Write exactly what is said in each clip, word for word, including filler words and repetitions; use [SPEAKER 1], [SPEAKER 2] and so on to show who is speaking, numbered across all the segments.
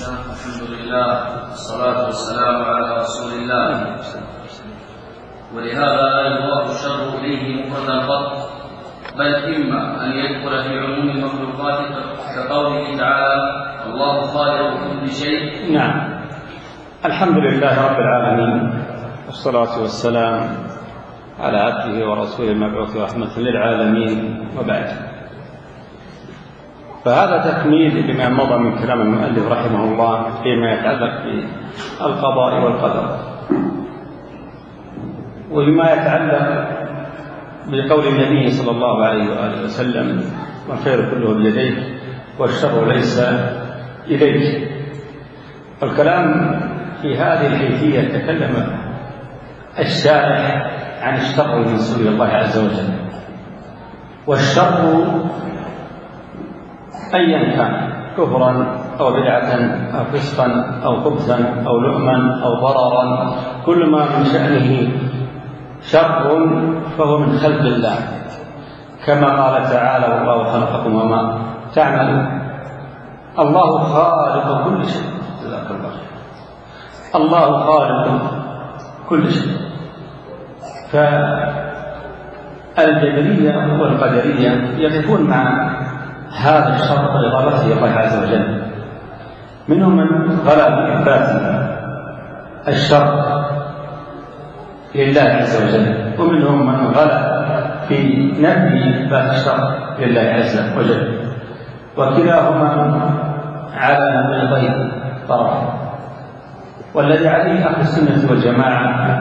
[SPEAKER 1] الحمد لله والصلاة والسلام على رسول الله. ولهذا لا يضاف الشر إليه مفردا قط، بل إما أن يدخل في عموم المخلوقات كقوله تعالى: الله خالق كل شيء.
[SPEAKER 2] نعم. الحمد لله رب العالمين، والصلاة والسلام على عبده ورسوله المبعوث رحمة للعالمين، وبعد. فهذا تكميل لما مضى من كلام المؤلف رحمه الله فيما يتعلق بالقضاء والقدر، وبما يتعلق بقول النبي صلى الله عليه وآله وسلم: والخير كله بيديك والشر ليس إليك. الكلام في هذه الحيثية تكلم الشارع عن الشر من سبيل الله عز وجل. والشر أيا كان، كفرا أو بدعة أو فسقا أو خبثا أو لؤما أو ضررا، كل ما من شأنه شر فهو من خلق الله، كما قال تعالى: والله خلقكم وما تعملون. الله خالق كل شيء. جزاك الله خير. الله خالق كل شيء. فالجبرية والقدرية يقفون مع هذا الشر بإضافته إلى الله عز وجل. منهم من غلا بإثبات الشر لله عز وجل، ومنهم من غلا في نفي إثبات الشر لله عز وجل، وكلاهما على نقيضين طرف. والذي عليه أهل السنة والجماعة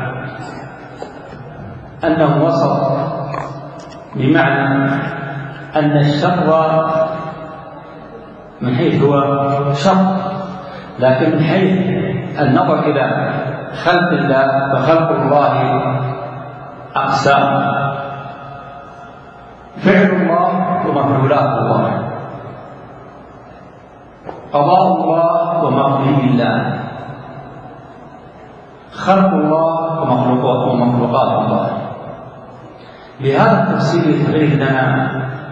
[SPEAKER 2] أنه وسط، بمعنى أن الشر من حيث هو شر، لكن من حيث النظر إلى خلق الله فخلق الله أقسام: فعل الله ومفعولات الله، قضاء الله ومقضي الله، خلق الله ومخلوقات الله. بهذا التفسير يتبين لنا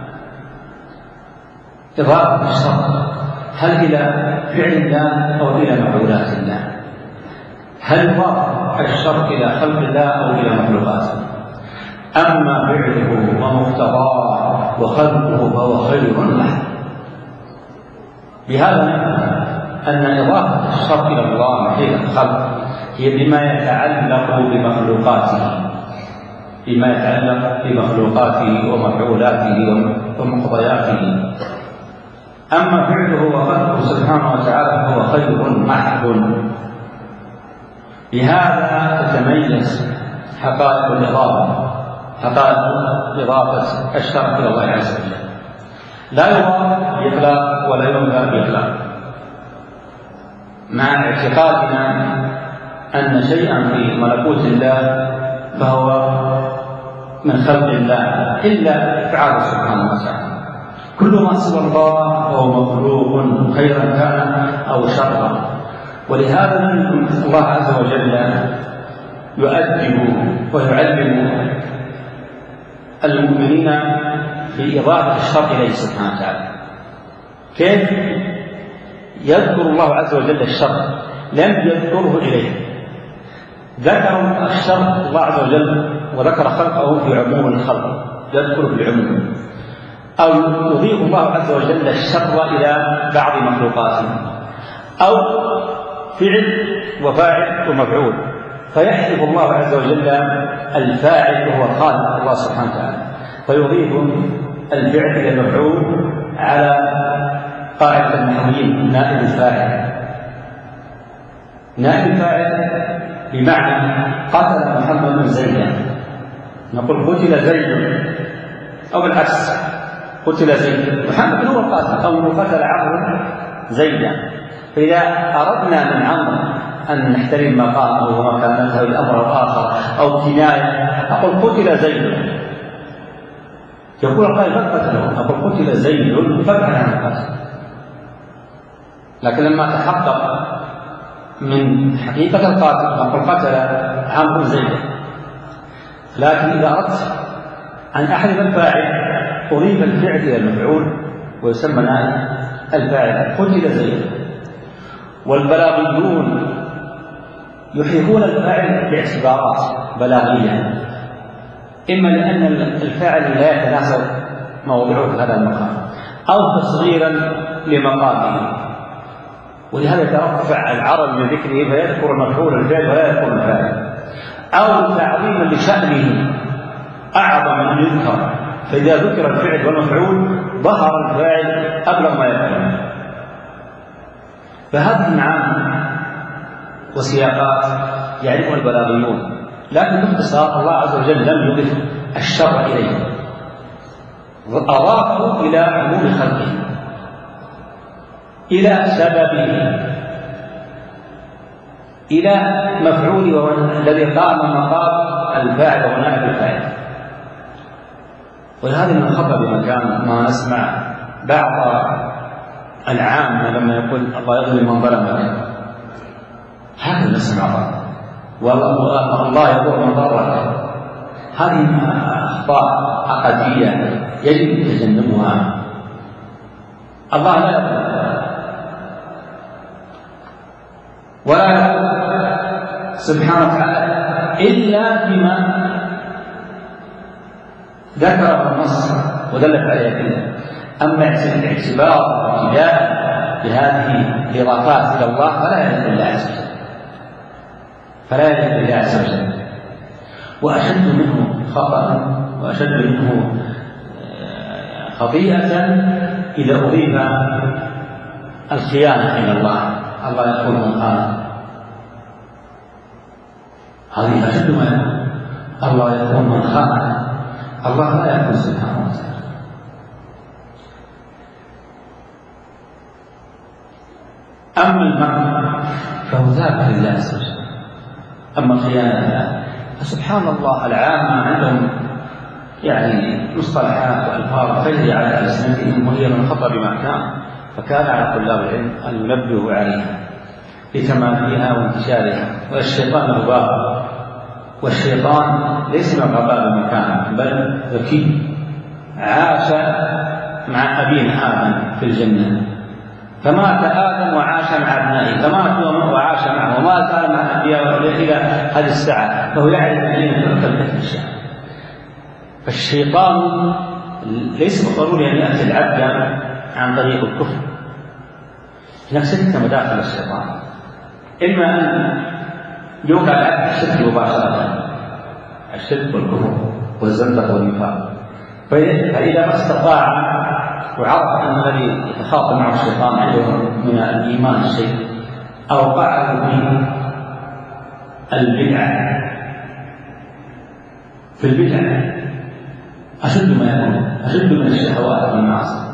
[SPEAKER 2] إضافة الشر هل إلى فعل الله أو إلى مفعولات الله؟ هل يضاف الشر إلى خلق الله أو إلى مخلوقاته؟ أما فعله ومقتضاه وخلقه فهو خير له. بهذا نفهم أن إضافة الشر إلى الله من حيث الخلق هي بما يتعلق بمخلوقاته، بما يتعلق بمخلوقاته ومفعولاته ومقضياته. أما فعله وخلقه سبحانه وتعالى فهو خير محض. بهذا تتميز حقائق الإضافة، حقائق إضافة الشر إلى الله عز وجل. لا يضاف بإطلاق ولا ينفى بإطلاق، مع اعتقادنا أن شيئا في ملكوت الله فهو من خلق الله إلا إفعاله سبحانه وتعالى. كل ما سوى الله فهو مخلوق، خيرا كان أو شرا. ولهذا الله عز وجل يؤدب ويعلم المؤمنين في إضافة الشر إليه سبحانه وتعالى. كيف يذكر الله عز وجل الشر؟ لم يذكره إليه، ذكر الشر الله عز وجل وذكر خلقه في عموم الخلق، يذكر في العموم. أو يضيف الله عز وجل الشر إلى بعض مخلوقاته، أو فعل وفاعل ومفعول، فيحذف الله عز وجل الفاعل وهو خالق الله سبحانه وتعالى، فيضيف الفعل إلى المفعول على قاعدة النحويين: نائب الفاعل. نائب الفاعل بمعنى قتل محمد زيدا، نقول قتل زيد، أو بالعكس قتل زيد، محمد هو القاتل، أو قتل عمرو زيدا. فإذا أردنا من عمرو أن نحترم مقامه ومكانته الأمر الآخر أو كناية، أقول قتل زيد، يقول القائل من قتله؟ أقول قتل زيد فابعد عن القتل. لكن لما تحقق من حقيقة القاتل أقول قتل عمرو زيدا. لكن إذا أردت أن أحذف الفاعل أضيف الفعل إلى المفعول ويسمى نائب الفاعل: قتل زيد. والبلاغيون يحيطون الفاعل باعتبارات بلاغية، إما لأن الفاعل لا يتناسب موضوعه في هذا المقام، أو تصغيرا لمقامه، ولهذا يترفع العرب من ذكره فيذكر مفعول الفعل ولا يذكر الفاعل، أو تعظيما لشأنه أعظم من أن يذكر، فإذا ذكر الفعل والمفعول ظهر الفاعل أبلغ ما يكون. فهذه المعاني وسياقات يعرفها البلاغيون، لكن باختصار الله عز وجل لم يضف الشرع إليه، أضافه إلى عموم خلقه، إلى سببه، إلى مفعوله الذي قام مقام الفاعل ونائب الفاعل. ولهذا من الخطأ بمكان ما نسمع بعض العامة لما يقول الله يظلم من ظلمك، هذا نسمع والله يضر من ضرك. هذه أخطاء عقدية يجب تجنبها. الله لا يضر ولا يضر سبحانه وتعالى إلا فيما ذكره النص ودلت عليه الأدلة. أما الاعتبار والابتداء بهذه الإضافات إلى الله فلا يليق بالله عز وجل، فلا يليق بالله عز وجل. وأشد منه خطأ وأشد منه خطيئة إذا أضيف الخيانة إلى الله، الله يقول من خان، هذه أشد ما يكون. الله يقول من خان، الله لا يكون سبحانه وتعالى. أما المعنى فهو ذاك لله عز وجل، أما الخيانة فسبحان الله العامة عندهم يعني مصطلحات وألفاظ تجري على ألسنتهم وهي من خطأ بما كان، فكان على طلاب العلم أن ينبهوا عليها لتمامها وانتشارها. والشيطان غباء، والشيطان ليس من غباء بمكان بل ذكي، عاش مع أبينا آدم في الجنة، فمات آدم وعاش مع أبنائه، فمات وعاش معه، وما زال مع الأنبياء إلى هذه الساعة، فهو يعرف أين تلك الأشياء. فالشيطان ليس بالضروري أن يأتي العبد عن طريق الكفر، هناك ستة مداخل الشيطان، إما أن يوقع العبد الشرك مباشرة، الشرك والكفر والزندقة والنفاق، فإذا ما استطاع وعرف أن الذي يتخاطب معه الشيطان عنده من الإيمان الشيء، أو وقع في البدعة، في البدعة أشد ما يكون، أشد من الشهوات والمعاصي.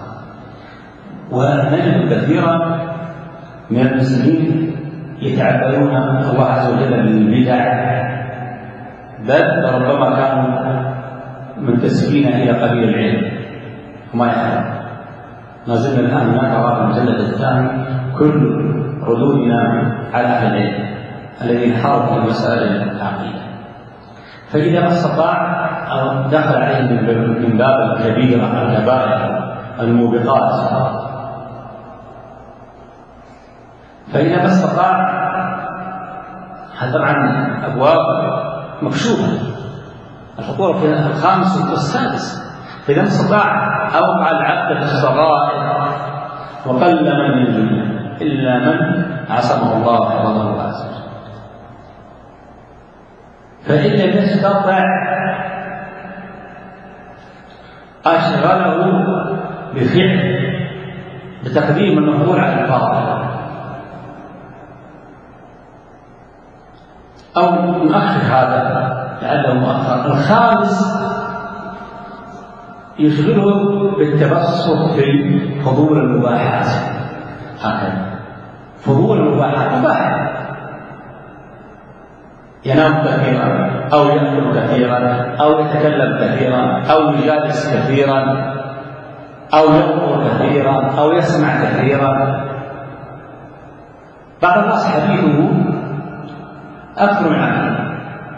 [SPEAKER 2] ونجد كثيرا من المسلمين يتعبدون الله عز وجل بالبدع، بل ربما كانوا منتسبين إلى قبيل العلم وما يعلم. ما زلنا الآن نقرأ في المجلد الثاني كل ردودنا على أهل العلم الذين حاربوا في مسائل العقيدة. فإذا ما استطاع أو دخل عليهم من باب الكبيرة الكبائر الموبقات، فإذا ما استطاع، هذا طبعا أبواب مكشوفة، الخطورة في الخامس والسادس. فإذا ما استطاع أوقع العبد في الصغائر وقل من ينجو إلا من عصمه الله وحفظه الله عز وجل. فإن لم يستطع أشغله بفعل بتقديم المفعول على الفاضل، أو نؤخر هذا لعله مؤخر. الخامس يشغله بالتبسط في فضول المباحات، هكذا فضول المباحات مباح، ينام كثيرا أو يأكل كثيرا أو يتكلم كثيرا أو يجالس كثيرا أو ينظر كثيرا أو يسمع كثيرا. بعض الناس حديثه أكثر من عمله،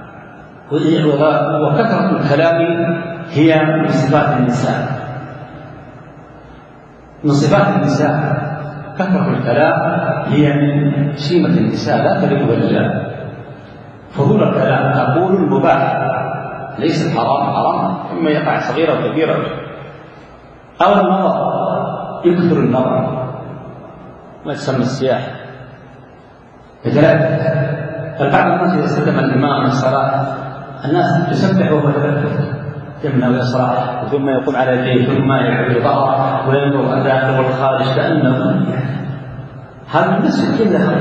[SPEAKER 2] وكثرة الكلام هي من صفات النساء، من صفات النساء كثرة الكلام هي من شيمة النساء لا تليق بالرجال. فضول الكلام أقول المباح ليس الحرام حرام، إما يقع صغيرة وكبيرة، أو النظر يكثر النظر ما تسمى السياح. ثلاثة، البعض الناس إذا استخدم الإمام في الصلاة الناس تسبح وهو يتلفت يمنى ويسرع ثم يقوم على يديه ثم يعود ظهره وينظر الداخل والخارج كأنه هذا الناس كله خرج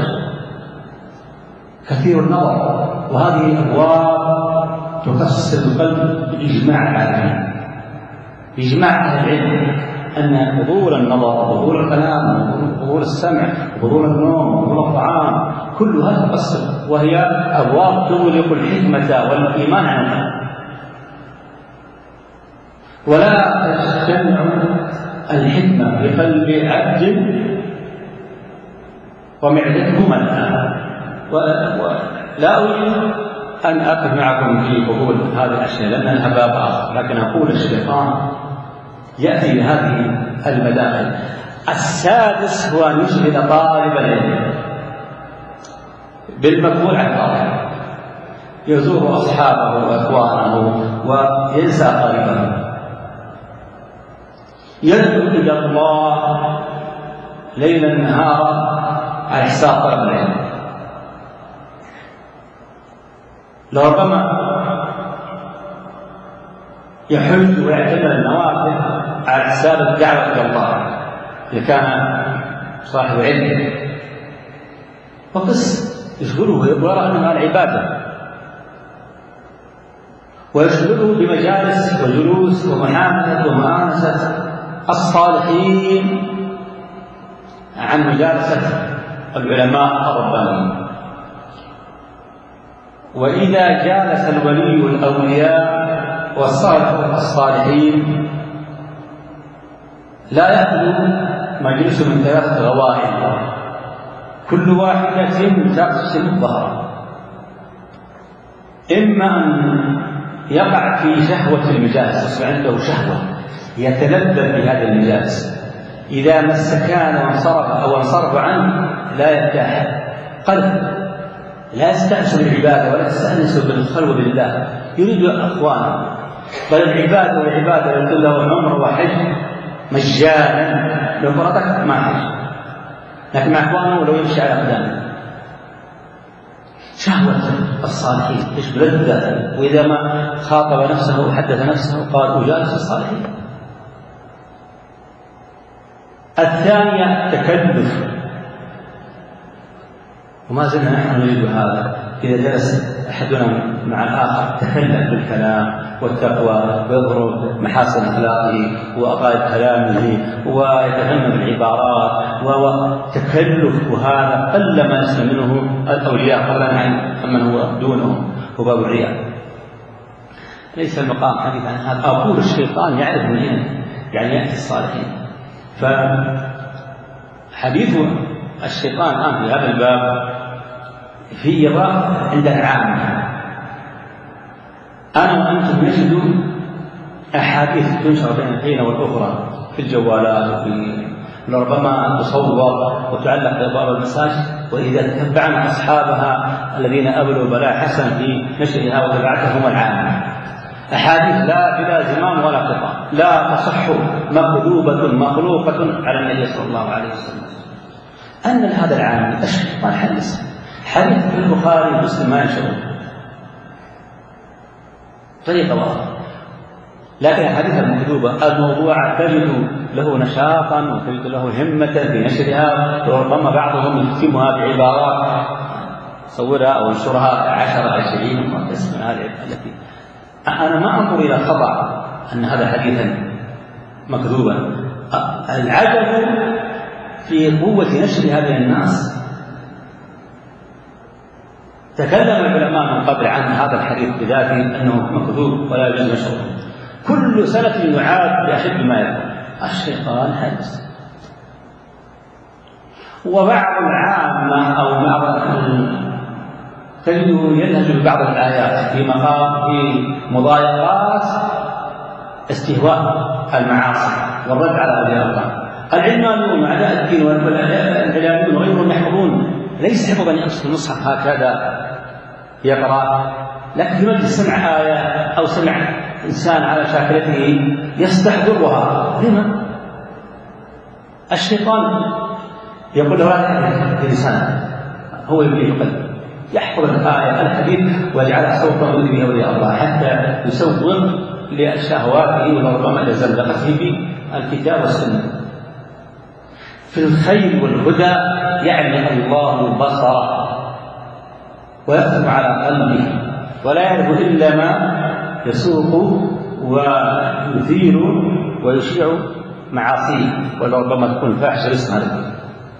[SPEAKER 2] كثير النظر. وهذه أبواب تفسر القلب بإجماع العالمين، بإجماع أهل العلم، أن فضول النظر وفضول الكلام وفضول السمع وفضول النوم وفضول الطعام كلها تفسر، وهي أبواب تغلق الحكمة والإيمان عن القلب. ولا تجتمع الحكمة في قلب عبد ومعدته ملأى. ولا أريد أن أقف معكم في فضول هذه الأشياء لأنها باب آخر، لكن أقول الشيطان يأتي بهذه المداخل. السادس هو أن يشغل طالب العلم بالمقبول عن طالب، يزور أصحابه وإخوانه وينسى طالبه، يدعو إلى الله ليلا نهارا على حساب طلب العلم. لربما يحج ويعتبر النوافل على حساب الدعوة إلى الله إذا كان صاحب علم، فقس يشغله ويرى أنها العبادة، ويشغله بمجالس وجلوس ومحاملة ومؤانسة الصالحين عن مجالسة العلماء الربانيين. وإذا جالس الولي الأولياء والصالحين لا يخلو مجلس من ثلاثة غوائل كل واحدة تقسم الظهر، إما أن يقع في شهوة المجالس، يصبح عنده شهوة يتلذذ بهذا المجالس، إذا ما استكان وانصرف أو انصرف عنه لا يرتاح قلب، لا يستأنس بالعبادة ولا يستأنس بالخلوة بالله، يريد أخوانه. بل العبادة والعبادة يقول له عمر وحج مجانا لو فرطك ما حج، لكن مع أخوانه ولو يمشي على أقدامه. شهوة الصالحين ايش بلذة، وإذا ما خاطب نفسه وحدث نفسه قال أجالس الصالحين. الثانية تكلف، وما زلنا نحن نريد هذا. إذا جلس أحدنا مع الآخر تكلف بالكلام والتقوى ويظهر محاسن أخلاقه وأقائد كلامه ويتفنن بالعبارات وتكلف، وهذا قل ما يسلم منه الأولياء قبلا عن من هو دونهم، هو باب الرياء. ليس المقام حديث عن هذا. أقول الشيطان يعرف من هنا يعني يأتي الصالحين. فحديث الشيطان الآن في هذا الباب في إضافة عند العامة. أنا وأنتم نجد أحاديث تنشر بين الحين والأخرى في الجوالات وفي ربما تصور وتعلق بأبواب المساجد، وإذا تبعنا أصحابها الذين أبلوا بلاء حسن في نشرها وتبعتهم العامة، أحاديث لا بلا زمام ولا قطع، لا تصح مكذوبة مخلوقة على النبي صلى الله عليه وسلم. أن هذا العام الشيطان حديث حديث في البخاري ومسلم ما ينشرون طريقة واضحة، لكن الحديث المكذوبة الموضوع تجد له نشاطا وتجد له همة في نشرها، وربما بعضهم يختمها بعبارات صورها أو انشرها عشرة عشرين وقسم من هذه التي أنا ما أنظر إلى خطأ أن هذا حديثا مكذوبا. العجب في قوة نشر هذه الناس. تكلم العلماء من قبل عن هذا الحديث بذاته أنه مكذوب ولا يجوز نشره، كل سنة يعاد بأشد ما يكون. الشيطان حدث. وبعض العامة أو بعض تجده ينهج ببعض الآيات في مقام في مضايقات استهواء المعاصي والرد على أولياء الله، العلمانيون وأعداء الدين والإعلاميون وغيرهم يحفظون، ليس حفظا يمسك المصحف هكذا يقرأ، لكن في مجلس سمع آية أو سمع إنسان على شاكلته يستحضرها. لما؟ الشيطان يقول له لا تحدث الإنسان، هو يبني قلبه يحفظ الآية الحديث ويجعلها صوتا به أولياء الله حتى يسوق لشهواته ولربما لزلقته في الكتاب والسنة. في الخير والهدى يعني الله بصره ويختم على قلبه ولا يعرف إلا ما يسوق ويثير ويشيع معاصيه ولربما تكون فاحشة اسمها لك.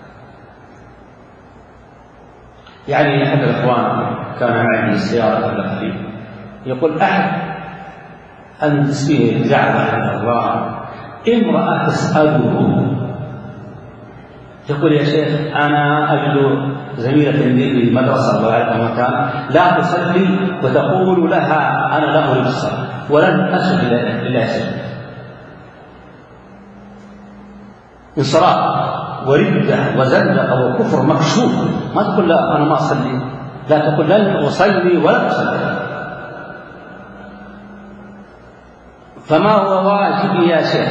[SPEAKER 2] يعني أحد الإخوان كان معي في السيارة قبل قليل يقول أحد أن تسبيه زعل الله امرأة تسأله يقول يا شيخ أنا أجد زميلة لي في المدرسة الله يعلم مكان لا تصلي وتقول لها أنا لا أريد الصلاة ولن أسجد لله سجد. انصراف وردة وزندقة وكفر مكشوف. ما تقول لا أنا ما أصلي، لا تقول لن أصلي ولا أصلي. فما هو واجبي يا شيخ؟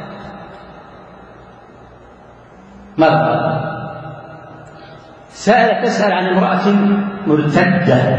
[SPEAKER 2] ماذا؟ سأل تسأل عن امرأة مرتدة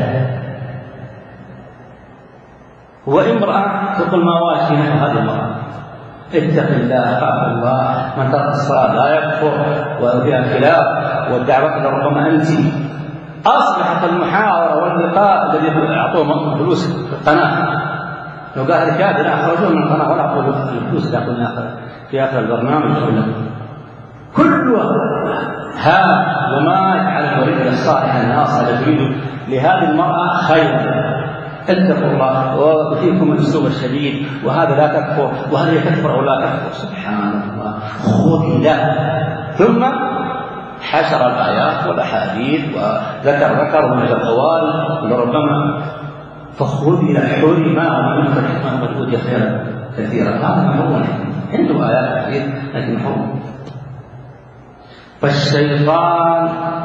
[SPEAKER 2] وامرأة تقول ما واجبي نحن هذه المرأة اتق الله خاف الله من ترك الصلاة لا يكفر وفيها خلاف والدعوة إلى ربما أنت. أصبحت المحاورة واللقاء الذي أعطوهم فلوس في القناة لو قال الكافر أخرجوه من القناة ولا أعطوه الفلوس اللي أعطونا في آخر البرنامج كله ها وما يجعل المريد الصالح الناصح الذي يريد لهذه المرأة خيرا. اتقوا الله وفيكم الاسلوب الشديد وهذا لا تكفر وهذا تكفر او لا تكفر. سبحان الله خذل. ثم حشر الايات والاحاديث وذكر ذكر من الاقوال وربما فخذل حرما ومن الحكمه والهدى خيرا كثيرا. هذا محروم عنده ايات حديث لكن محروم. فالشيطان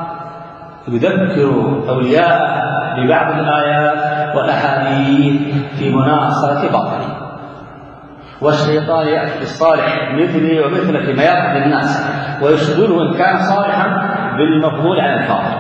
[SPEAKER 2] يذكر اولياءه ببعض الآيات والأحاديث في مناصرة باطله، والشيطان يأتي بالصالح مثلي ومثلك ما يأخذ الناس ويشغله إن كان صالحا بالمفضول عن الفاضل.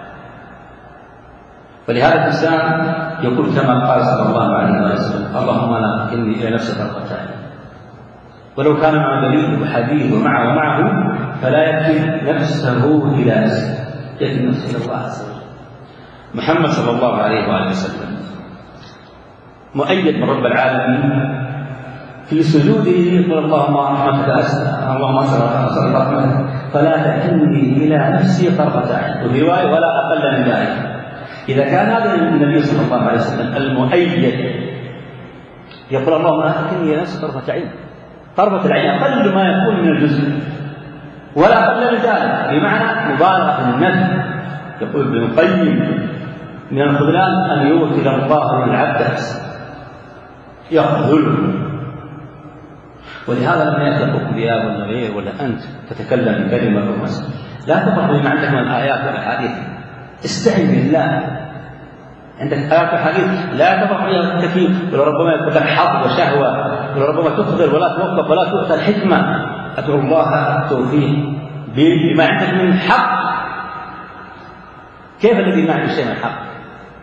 [SPEAKER 2] فلهذا الإنسان يقول كما قال صلى الله عليه وسلم اللهم لا تكلني إلى نفسك طرفة عين. ولو كان مع دليل وحديث ومعه ومعه فلا يكل نفسه إلى نفسه، يكل نفسه إلى الله عز وجل. محمد صلى الله عليه وآله وسلم مؤيد من رب العالمين في سجوده يقول اللهم رحمتك أسأل اللهم أسأل رحمتك فلا تكلني إلى نفسي طرفة عين، وفي رواية ولا أقل من ذلك. إذا كان هذا النبي صلى الله عليه وسلم المؤيد يقول اللهم لا تكلني إلى نفسي طرفة عين، طرفة العين أقل ما يكون من الجزء ولا أقل من ذلك بمعنى مبالغة في النفي. يقول ابن القيم من الخذلان أن يوكل الله العبد نفسه يخذله. ولهذا لما يأتي ذئاب ولا غير ولا أنت تتكلم بكلمة أو مسألة لا تفرق بما عندك من الآيات والأحاديث، استعن بالله. عندك آيات وحديث لا تفرق بها التكليف، ولربما يكون لك حظ وشهوة ولربما تقدر ولا توفق ولا تؤتى الحكمة. أدعو الله التوفيق بما عندك من حق. كيف الذي ما عنده شيء من الحق؟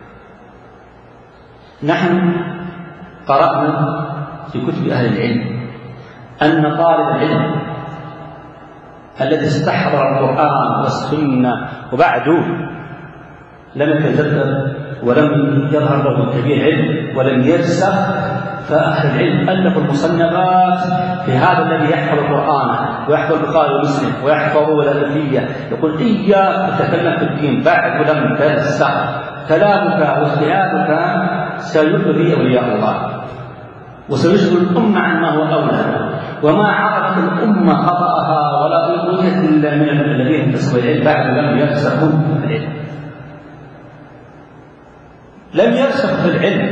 [SPEAKER 2] نحن قرأنا في كتب أهل العلم أن طالب العلم الذي استحضر القرآن والسنة وبعده لم يتجدد ولم يظهر له كبير علم ولم يرسخ، فأهل العلم ألفوا المصنفات في هذا الذي يحفظ القرآن ويحفظ البخاري ومسلم ويحفظ الألفية. يقول إياك تتكلم في الدين بعد ولم ترسخ، كلامك واجتهادك سيؤذي أولياء الله وسيشغل الأمة عن ما هو أولى، وما عرفت الأمة خطأها ولا أوجد إلا من الذين انتسبوا العلم بعد لم يرسخوا في العلم. لم يرسخ في العلم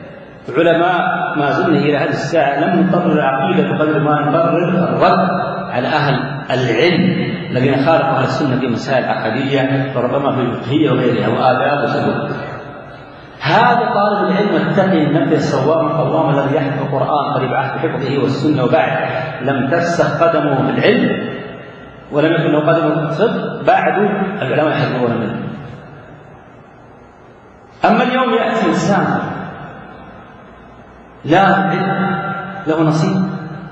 [SPEAKER 2] علماء ما زلنا إلى هذه الساعة لم نقرر العقيدة بقدر ما نقرر الرد على أهل العلم الذين خالفوا أهل السنة في مسائل عقدية وربما في الفقهية وغيرها وآداب وسلوك. هذا طالب العلم التقي النبي الصوام القوام الذي يحفظ القرآن قريب عهد حفظه والسنة وبعد لم تفسخ قدمه في العلم ولم يكن له قدمه صدق، بعد العلماء يحذرون منه. أما اليوم يأتي إنسان لا علم له نصيب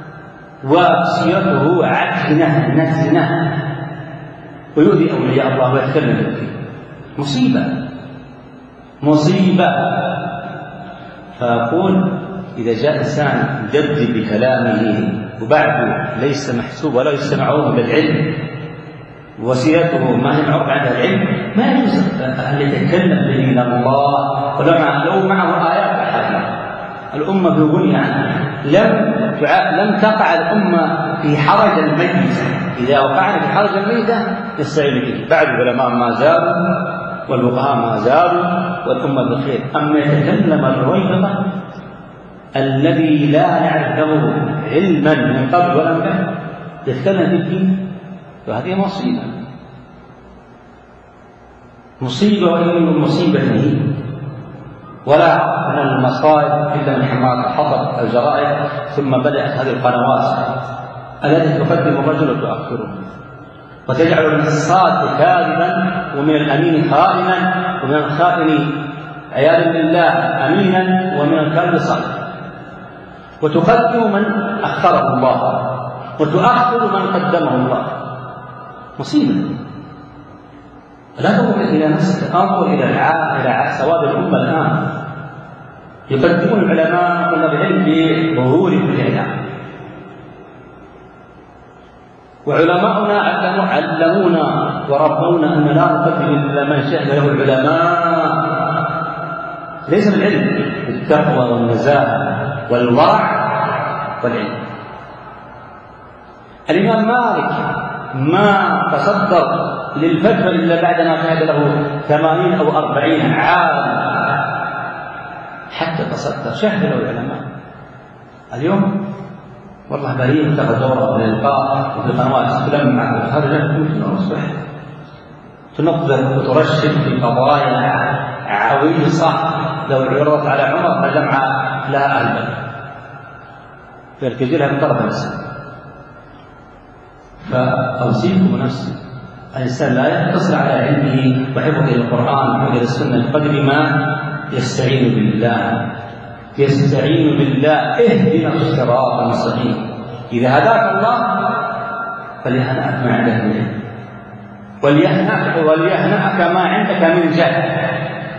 [SPEAKER 2] وسيرته عكنة نتنة ويؤذي أولياء الله ويتكلم بالدين، مصيبة مصيبة. فأقول إذا جاء إنسان يجدد بكلامه وبعده ليس محسوب ولا يستمعون بالعلم وسيرته ما هي معروفة عند العلم، ما يجوز أن يتكلم بدين الله ولو معه آيات أحاديث. الأمة في غنى عنها، لم لم تقع الأمة في حرج الميتة. إذا وقعنا في حرج الميتة نستعين به. بعد العلماء ما زالوا والفقهاء ما زالوا والأمة بخير. أما يتكلم الرويبضة الذي لا يعرف له علما من قبل ولا من بعد يتكلم بالدين، فهذه مصيبة مصيبة وإن مصيبة هي. ولا من المصائب إلا من حماة الحطب الجرائد. ثم بدأت هذه القنوات التي تقدم الرجل وتؤخره وتجعل من الصادق كاذبا ومن الأمين خائنا ومن الخائن عياذا بالله أمينا ومن الكاذب صادقا، وتقدم من أخره الله وتؤخر من قدمه الله. مصيبة. لا تنظر إلى نفسك، انظر إلى إلى سواد الأمة الآن. يقدمون العلماء طلاب العلم بظهور الإعلام، وعلماؤنا علمونا وربونا أن لا نقدم إلا من شهد له العلماء، ليس بالعلم، بالتقوى والنزاهة والورع والعلم. الإمام مالك ما تصدر للفتوى إلا بعدما شهد له ثمانين أو أربعين عام حتى تصدر، شهد له العلماء. اليوم والله بريء تاخذ دوره من القاء وفي قنوات تلمع وتخرج ممكن أصبح تنظر وترشد في قضايا عويصة لو عرضت على عمر فجمع لها أهل بدر فيرتجلها من طرف الإنسان. فأوصيكم نفسي الإنسان لا يقتصر على علمه وحفظه للقرآن وحفظه للسنة بقدر ما يستعين بالله يستعين بالله اهدنا الصراط المستقيم. إذا هداك الله فليهنأك ما عندك من علم وليهنأك وليهنأك ما عندك من جهل.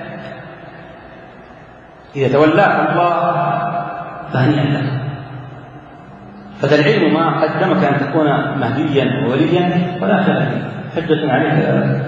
[SPEAKER 2] إذا تولاك الله فهنيئا لك. فذا العلم ما قدمك أن تكون مهديا ووليا ولا خلاف حجة عليك أبدا.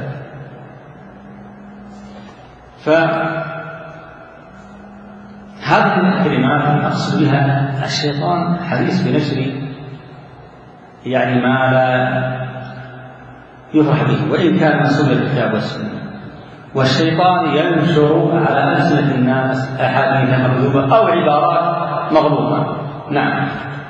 [SPEAKER 2] فهذه الكلمات أقصد بها الشيطان حريص بنشر يعني ما لا يفرح به وإن كان من سنة الكتاب والسنة، والشيطان ينشر على ألسنة الناس أحاديث مكذوبة أو عبارات مغلوطة. نعم.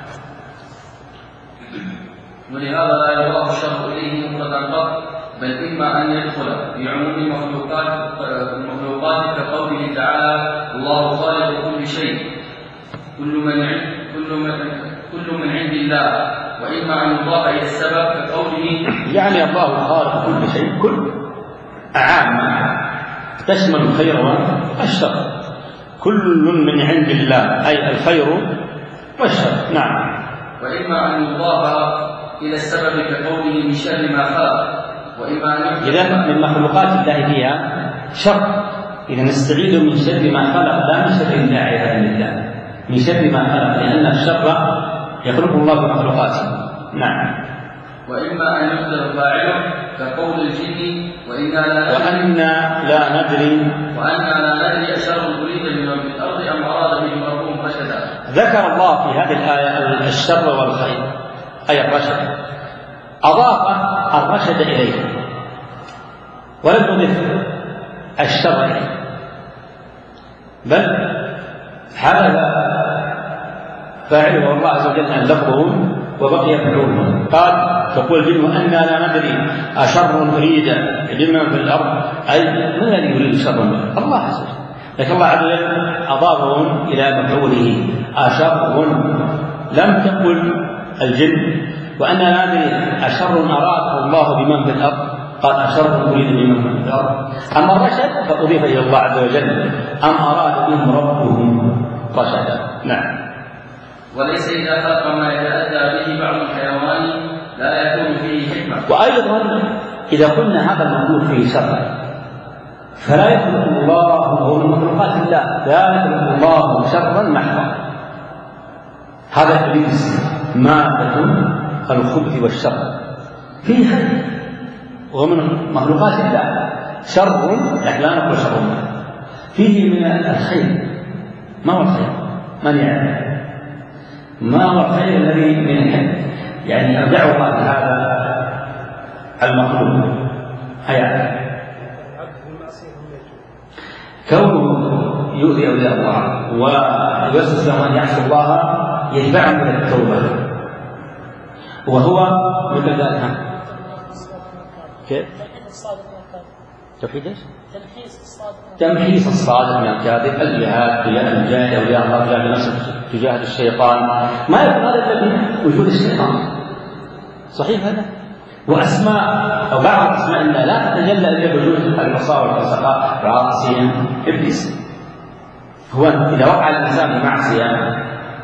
[SPEAKER 1] ولهذا لا يراه الشر إليه مطلقا قط، بل إما أن يدخل في عموم المخلوقات المخلوقات كقوله تعالى الله خالق كل شيء كل من كل من كل من عند الله، وإما أن يضاف إلى السبب كقوله
[SPEAKER 2] يعني الله خالق كل شيء، كل عامة تشمل الخير والشر، كل من عند الله أي الخير والشر. نعم.
[SPEAKER 1] وإما أن يضاف إلى السبب كقوله من شر ما خلق، وإما أن
[SPEAKER 2] إذا من مخلوقات الله فيها شر، إذا نستعيذ من شر ما خلق لا من شر الله عياذا بالله، من شر ما خلق، لأن الشر يخلق الله بمخلوقاته. نعم.
[SPEAKER 1] وإما أن يقدر فاعله كقول الجن وإنا لا
[SPEAKER 2] وأنا لا ندري
[SPEAKER 1] وأنا لا ندري أشر أريد بمن في الأرض أم أراد بهم ربهم رشدا.
[SPEAKER 2] ذكر الله في هذه الآية الشر والخير أي الرشد، أضاف الرشد إليه ولم يضف الشر إليه، بل حدث فاعله الله عز وجل أن لفظه وبقي مفعول. قال تقول الجن أنا لا ندري أشر أريد بمن في الأرض، أي من الذي يريد شرا؟ الله عز وجل. لكن الله عز وجل أضافهم إلى مفعوله أشر. لم تقل الجن وأنا لا ندري أشر أراد الله بمن في الأرض، قال أشر أريد بمن في الأرض. أما الرشد فأضيف إلى الله عز وجل أم أراد بهم ربهم رشدا. نعم.
[SPEAKER 1] وليس إذا خلق ما يتأتى به بعض الحيوان لا يكون فيه حكمة.
[SPEAKER 2] وأيضا إذا قلنا هذا الموجود فيه شر فلا يخلق الله هو من مخلوقات الله، لا يخلق الله شرا محضا. هذا إبليس مادة الخبث والشر فيه خير ومن مخلوقات الله، شر لكن لا نقول شر فيه من الخير. ما هو الخير؟ من يعلم ما هو الخير الذي من الحكم؟ يعني أبدعوا هذا المخلوق حياته كونه يؤذي أولياء الله ويوسوس لهم أن يعصوا الله يتبعهم إلى التوبة، وهو مثل ذلك. كيف؟ توحيد ايش؟ تمحيص الصادق من الكاذب، الجهاد تجاه الجاهل أولياء الله تجاه نفسه تجاه الشيطان. ما يكون هذا إلا بوجود الشيطان. صحيح هذا؟ وأسماء أو بعض أسماء الله لا تتجلى إلا بوجود العصاة والفسقاء وعاصيا إبليس. هو إذا وقع الإنسان بمعصية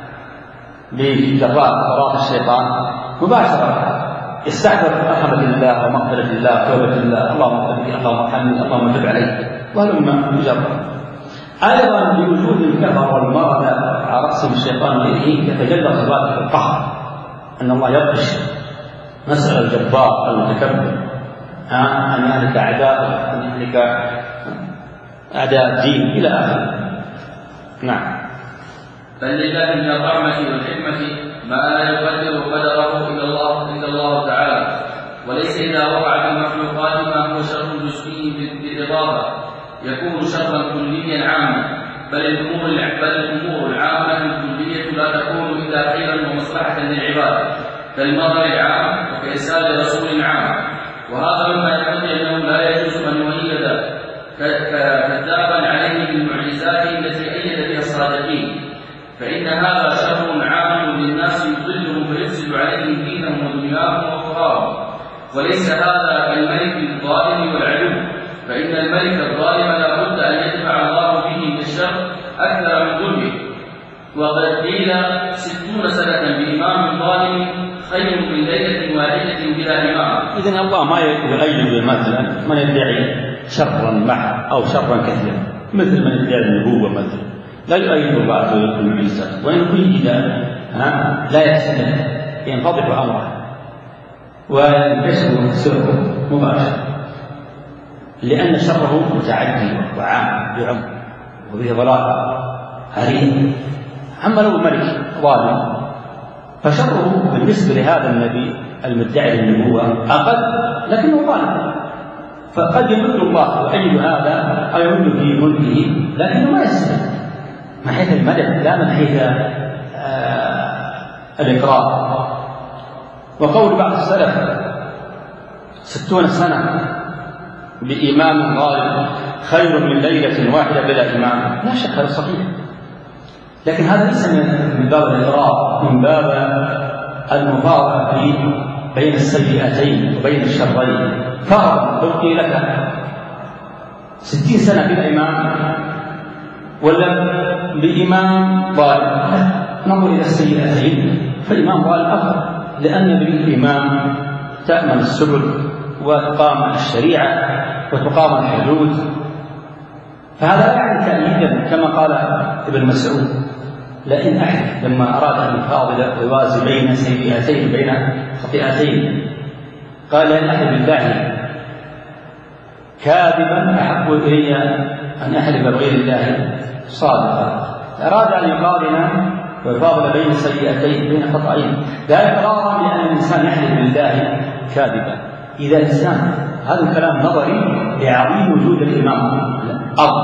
[SPEAKER 2] بجراء قرارات الشيطان مباشرة يستحضر رحمة الله ومغفرة الله توبة الله، اللهم اغفر لي، اللهم ارحمني، اللهم تب علي، وهلم يجرب. أيضا بوجود الكفر والمرض على رأسهم الشيطان وغيره يتجلى صفات القهر، أن الله يبطش مسألة الجبار المتكبر أن يهلك أعداءه، أن يهلك أعداء الدين إلى آخره. نعم.
[SPEAKER 1] بل لله من الرحمة والحكمة ما لا يقدر قدره إلا الله إلا الله تعالى، وليس إذا وقع في المخلوقات ما هو شر جزئي بالإضافة يكون شرا كليا عاما، بل الأمور بل الأمور العامة الكلية لا تكون إلا خيرا ومصلحة للعباد، كالمطر العام وكإرسال رسول عام. وهذا مما يقتضي أنه لا يجوز أن يؤيد كذابا عليه بالمعجزات التي أيد بها الصادقين، فإن هذا شر عام للناس يضلهم فيفسد عليهم دينهم ودنياهم وأخراهم. وليس هذا كالملك الظالم والعدو، فإن الملك الظالم لا بد أن يدفع الله به من الشر أكثر من ظلمه. وقد قيل ستون سنة بإمام ظالم خير من ليلة واحدة بلا إمام.
[SPEAKER 2] إذن الله ما يؤيد مثلا من يدعي شرا معه أو شرا كثيرا، مثل من يدعي النبوة مثلا لا يؤيد الله عز وجل بالمعجزات، وإن قيد لا يحسن ينفضح أمره وينكشف سره مباشرة، لأن شره متعدي وعام بعمق وبه ضلال هريم. أما لو ملك ظالم فشره بالنسبة لهذا النبي المدعي للنبوة أقل، لكنه ظالم، فقد يمد الله ويؤيد هذا أو يمد في ملكه، لكنه ما يستمر من حيث المدد لا من حيث آه الإكرام. وقول بعض السلف ستون سنة بإمام ظالم خير من ليلة واحدة بلا إمام، لا شك هذا صحيح، لكن هذا ليس من باب الإغراء، من باب المفاضلة بين السيئتين وبين الشرين. فرض لو قيل لك ستين سنة بلا إمام ولا بإمام ظالم، ننظر إلى السيئتين فالإمام ظالم أفضل، لأن بالإمام تأمن السبل وتقام الشريعة وتقام الحدود. فهذا يعني تأييدا كما قال ابن مسعود لئن أحد لما أراد أن يفاضل ويوازي بين سيئتين بين خطيئتين قال لئن أحد بالله كاذبا أحب إلي أن أحلف بغير الله صادقا. أراد أن يقارن ويفاضل بين سيئتين بين خطأين، لا إقرارا لأن الإنسان يحلف بالله كاذبا. إذا الإنسان هذا الكلام نظري لعظيم وجود الإمام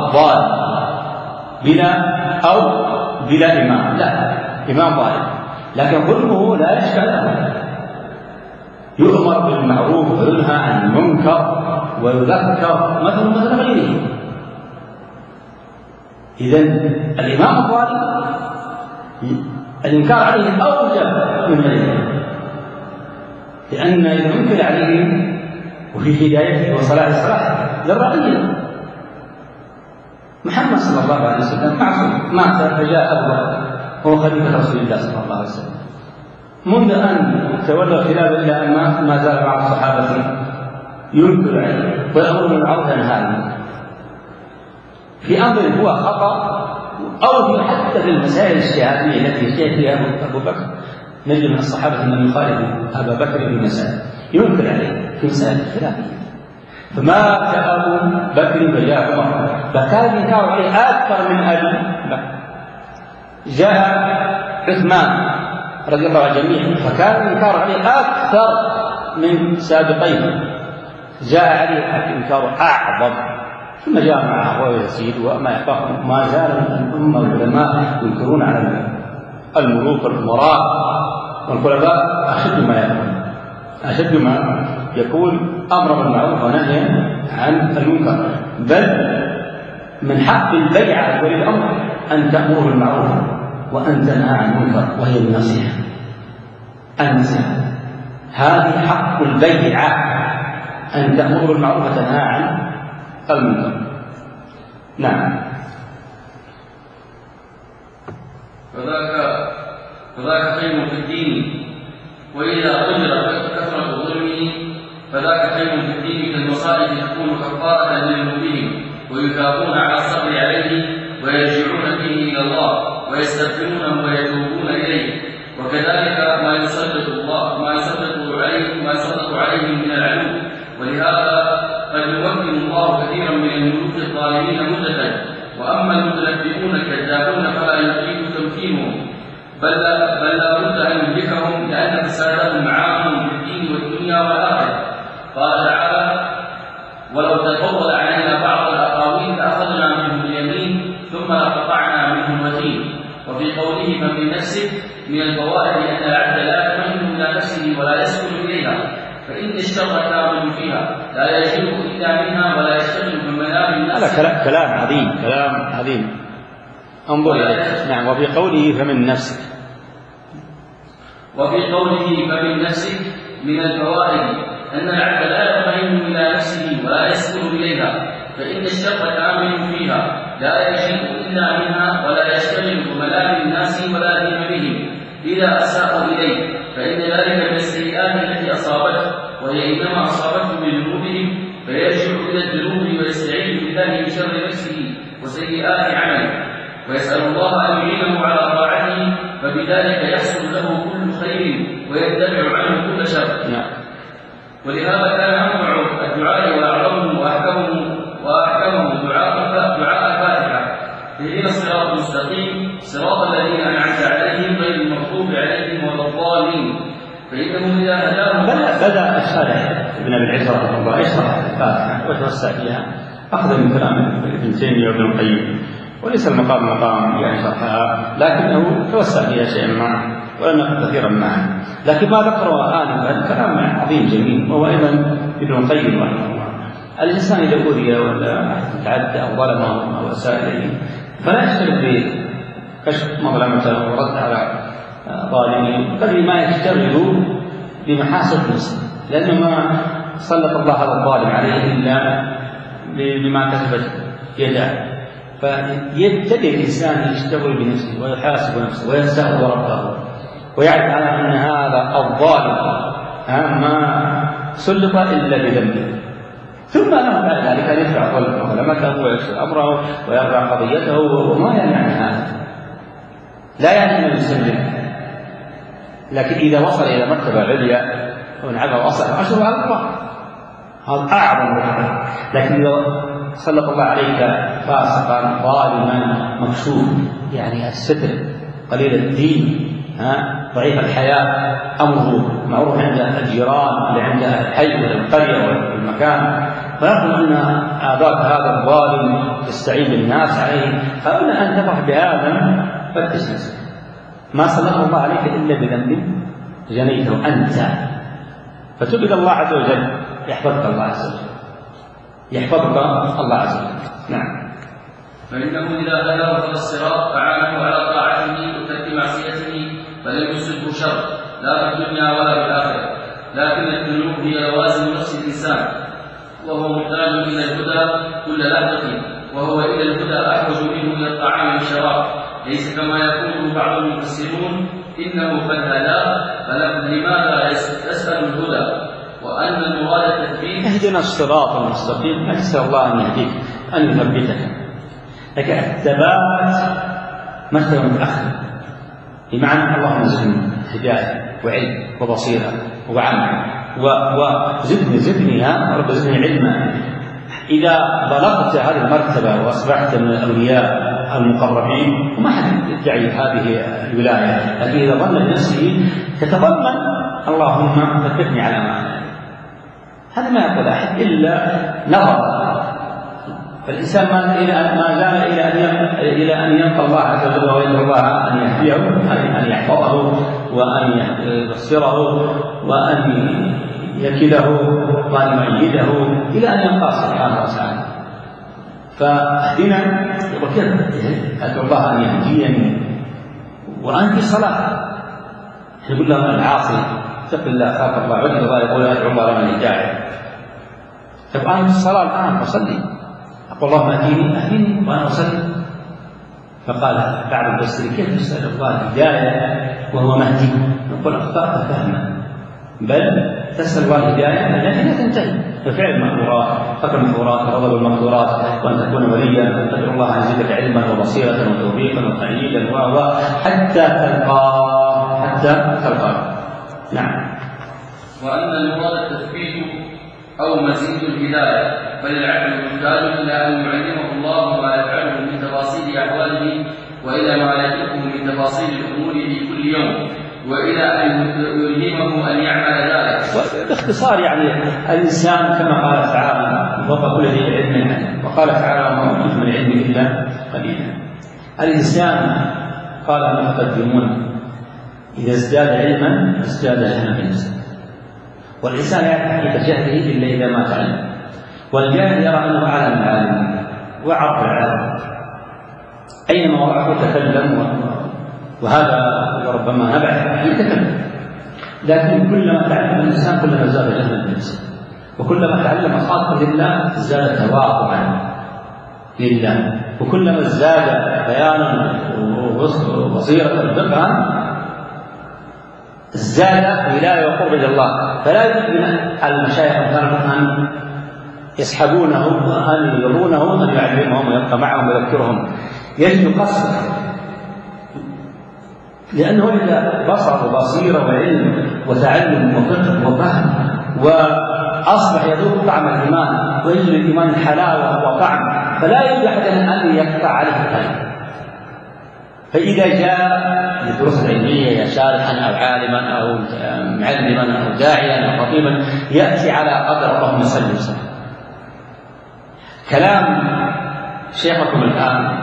[SPEAKER 2] الظالم بلا أو بلا إمام، لا إمام ظالم، لكن ظلمه لا يشكل له، يؤمر بالمعروف وينهى عن المنكر ويذكر مثل مثل غيره. إذن الإمام الظالم الإنكار عليه أوجب من غيره، لأن إذا أنكر عليه وفي هدايته وصلاح الصلاح للرعية. محمد صلى الله عليه وسلم معصوم مات فجاء أبوه هو خليفة رسول الله صلى الله عليه وسلم، منذ أن تولى الخلافة إلى أن ما زال مع الصحابة ينكر عليه ويأمر بالمعروف وينهى عن المنكر في أمر هو خطأ، أو حتى في المسائل الاجتهادية التي اجتهد فيها أبو بكر. نجد من الصحابة من يخالف أبا بكر في مسائل ينكر عليه في مسائل خلافية. فمات أبو بكر فجاء عمر، فكان الإنكار عليه أكثر من أبي بكر. جاء عثمان رضي الله عن الجميع فكان الإنكار عليه أكثر من سابقين. جاء عليه الإنكار أعظم، ثم جاء معه ويزيد وما يخاف. ما زال الأمة والعلماء ينكرون على الملوك والأمراء والخلفاء أشد ما يكون أشد ما يكون أمر بالمعروف ونهي عن المنكر. بل من حق البيعة ولي الأمر أن تأمر بالمعروف وأن تنهى عن المنكر، وهي النصيحة. النصيحة هذه حق البيعة، أن تأمر بالمعروف وتنهى عن المنكر. نعم.
[SPEAKER 1] فذاك فذاك خير في الدين، وإذا قدر كثرة ظلمه فذاك خير في الدين كالمصائب تكون كفارة لذنوبهم ويثابون على الصبر عليه ويرجعون فيه إلى الله ويستغفرونه ويتوبون إليه. وكذلك ما يسلط الله ما يسلط عليهم ما يسلط عليهم من العدو. ولهذا قد يمكن الله كثيرا من الملوك الظالمين مدة، وأما المتنبئون الكذابون فلا يطيق تمكينهم، بل بل لا بد أن يهلكهم، لأن فسادهم عام في الدين والدنيا والآخرة. قال تعالى: ولو تفضل علينا بعض الأقاويل لأخذنا منه باليمين ثم لقطعنا منه الوتين. وفي قوله فمن نفسك من الفوائد أن العبد لا يطمئن إلى نفسه ولا يسكن إليها، فإن الشر كامل فيها لا يجب إلا منها ولا يشتغل بمنام الناس.
[SPEAKER 2] هذا كلام عظيم، كلام عظيم. انظر إليه. نعم. وفي قوله فمن نفسك
[SPEAKER 1] وفي قوله فمن نفسك من الفوائد أن العبد لا يطمئن إلى نفسه ولا يسكن إليها، فإن الشر كامل فيها لا يجب إلا منها ولا يشتغل بملام الناس ولا دين بهم إذا أساءوا إليه، فإن ذلك من السيئات التي أصابته، وهي إنما أصابته بذنوبهم، فيرجع إلى الذنوب ويستعيذ بالله من شر نفسه وسيئات عمله ويسأل الله أن يعينه على طاعته، فبذلك يحصل له كل خير ويدفع عنه كل شر. ولهذا كان أنفع الدعاء وأعظمه وأحكمه وأحكمه دعاء دعاء الفاتحة: اهدنا الصراط المستقيم صراط الذين أنعمت عليهم غير المغضوب عليهم ولا الضالين. فإنه إذا هداهم
[SPEAKER 2] بدأ الشارع ابن أبي العز رحمه الله يشرح الفاتحة ويتوسع فيها أخذ من كلام ابن تيمية وابن القيم، وليس المقام مقام يعني شرحها، لكنه توسع فيها شيئا ما ولم يقل كثيرا معه. لكن ما ذكره آنفا كلام عظيم جميل، وهو أيضا ابن القيم رحمه الله. الإنسان إذا أوذي ولا تعدى أو ظلمه أو أساء إليه فلا يشتغل بكشف مظلمته ورد على ظالمين، بل ما يشتغل بمحاسن نفسه، لأنه ما سلط الله هذا الظالم عليه إلا بما كسبت يداه. فيبتدئ الإنسان يشتغل بنفسه ويحاسب نفسه ويسأل ربه ويعرف على أن هذا الظالم ما سلط إلا بذنبه، ثم له بعد ذلك أن يدفع ظلمته ويكسر أمره ويرفع قضيته وما يعني هذا، لا يعني أن يسلم. لكن إذا وصل إلى مرتبة عليا ونعبه وصل أشهر على الله هذا أعظم مرتبة. لكن إذا سلط الله عليك فاسقا ظالما مكشوف يعني الستر قليل الدين ها ضعيف الحياة أمره معروف عند الجيران اللي عند الحي والقرية والمكان، فيظن أن آباك هذا الظالم تستعين بالناس عليه، فأولى أن تفرح بهذا فتش نفسك ما سلط الله عليك إلا بذنب جنيته أنت، فتب إلى الله عز وجل يحفظك الله عز وجل، يحفظك الله عز وجل. نعم.
[SPEAKER 1] فإنه إذا هداه إلى الصراط أعانه على طاعته وترك معصيته فلم يصبه شر لا في الدنيا ولا في الآخرة، لكن الذنوب هي لوازم نفس الإنسان، وهو محتاج إلى الهدى كل لحظة، وهو إلى الهدى أحوج منه إلى الطعام والشراب، ليس كما يقول بعض المفسرون إنه قد هداه فلماذا يسأل الهدى، وأن المراد التثبيت.
[SPEAKER 2] اهدنا الصراط المستقيم، أسأل الله أن يهديك أن يثبتك، لكن الثبات مرتبة متأخر، بمعنى اللهم زدني هداية وعلم وبصيرة وعمل وزدني زدني ها رب زدني علما. إذا بلغت هذه المرتبة وأصبحت من الأولياء المقربين، وما حد يدعي هذه الولاية، لكن إذا ظن بنفسه تتضمن اللهم ثبتني على ما، هذا ما يقول أحد إلا نظر. فالإنسان ما ما زال إلى أن إلى أن يلقى الله عز وجل ويدعو الله أن يهديه، أن يحفظه وأن يبصره وأن يكله وأن يؤيده إلى أن يلقى سبحانه وتعالى. فاهدنا وكذا أدعو الله أن يهديني وأنت في صلاة، يقول له العاصي اتق الله خاف الله وجد الله، يقول أدعو الله لمن هداية. طب أنا في الصلاة الآن أصلي، أقول اللهم أهديني أهديني وأنا أصلي. فقال بعض المفسرين كيف تسأل الله الهداية وهو مهدي؟ نقول أخطأت فهما، بل تسأل الله الهداية التي لا تنتهي، ففعل المأمورات ترك المحظورات وغضب المقدورات، وأن تكون وليا، تدعو الله أن يزيدك علما وبصيرة وتوفيقا وتأييدا و حتى تلقى حتى تلقى. نعم.
[SPEAKER 1] وأن المراد التثبيت أو مزيد الهداية، فللعبد محتاج إلى أن يعلمه الله ما يفعله من تفاصيل أحواله، وإلى ما يتركه من تفاصيل الأمور في كل يوم، وإلى أن يلهمه أن يعمل ذلك.
[SPEAKER 2] باختصار يعني الإنسان كما قال تعالى فوق كل ذي علم عليم، وقال تعالى وما أوتيتم من العلم إلا قليلا. الإنسان قال المتقدمون إذا ازداد علما ازداد جهلا في نفسه، والإنسان لا يعرف حقيقة جهله إلا إذا ما تعلم، والجاهل يرى أنه أعلى من العالم وعرف العالم، أينما وقع يتكلم، وهذا ربما نبع يتكلم. لكن كلما تعلم الإنسان كلما زاد جهلا في نفسه، وكلما تعلم خاطئا لله زاد تواضعا لله، وكلما زاد بيانا وبصيرة فقها زاد ولاية وقرب إلى الله. فلا يمكن المشايخ أن يسحبونه وأن يضرونه وأن يعلمهم ويبقى معهم ويذكرهم، يجب قصده، لأنه إذا بصر وبصيرة وعلم وتعلم وفقه وفهم وأصبح يذوق طعم الإيمان ويجد الإيمان حلاوة وطعم، فلا يجب أحد أن يقطع عليه الطريق. فإذا جاء للدروس العلمية يا شارحا أو عالما أو معلما أو داعيا أو خطيبا يأتي على قدر اللهم صل وسلم. كلام شيخكم الآن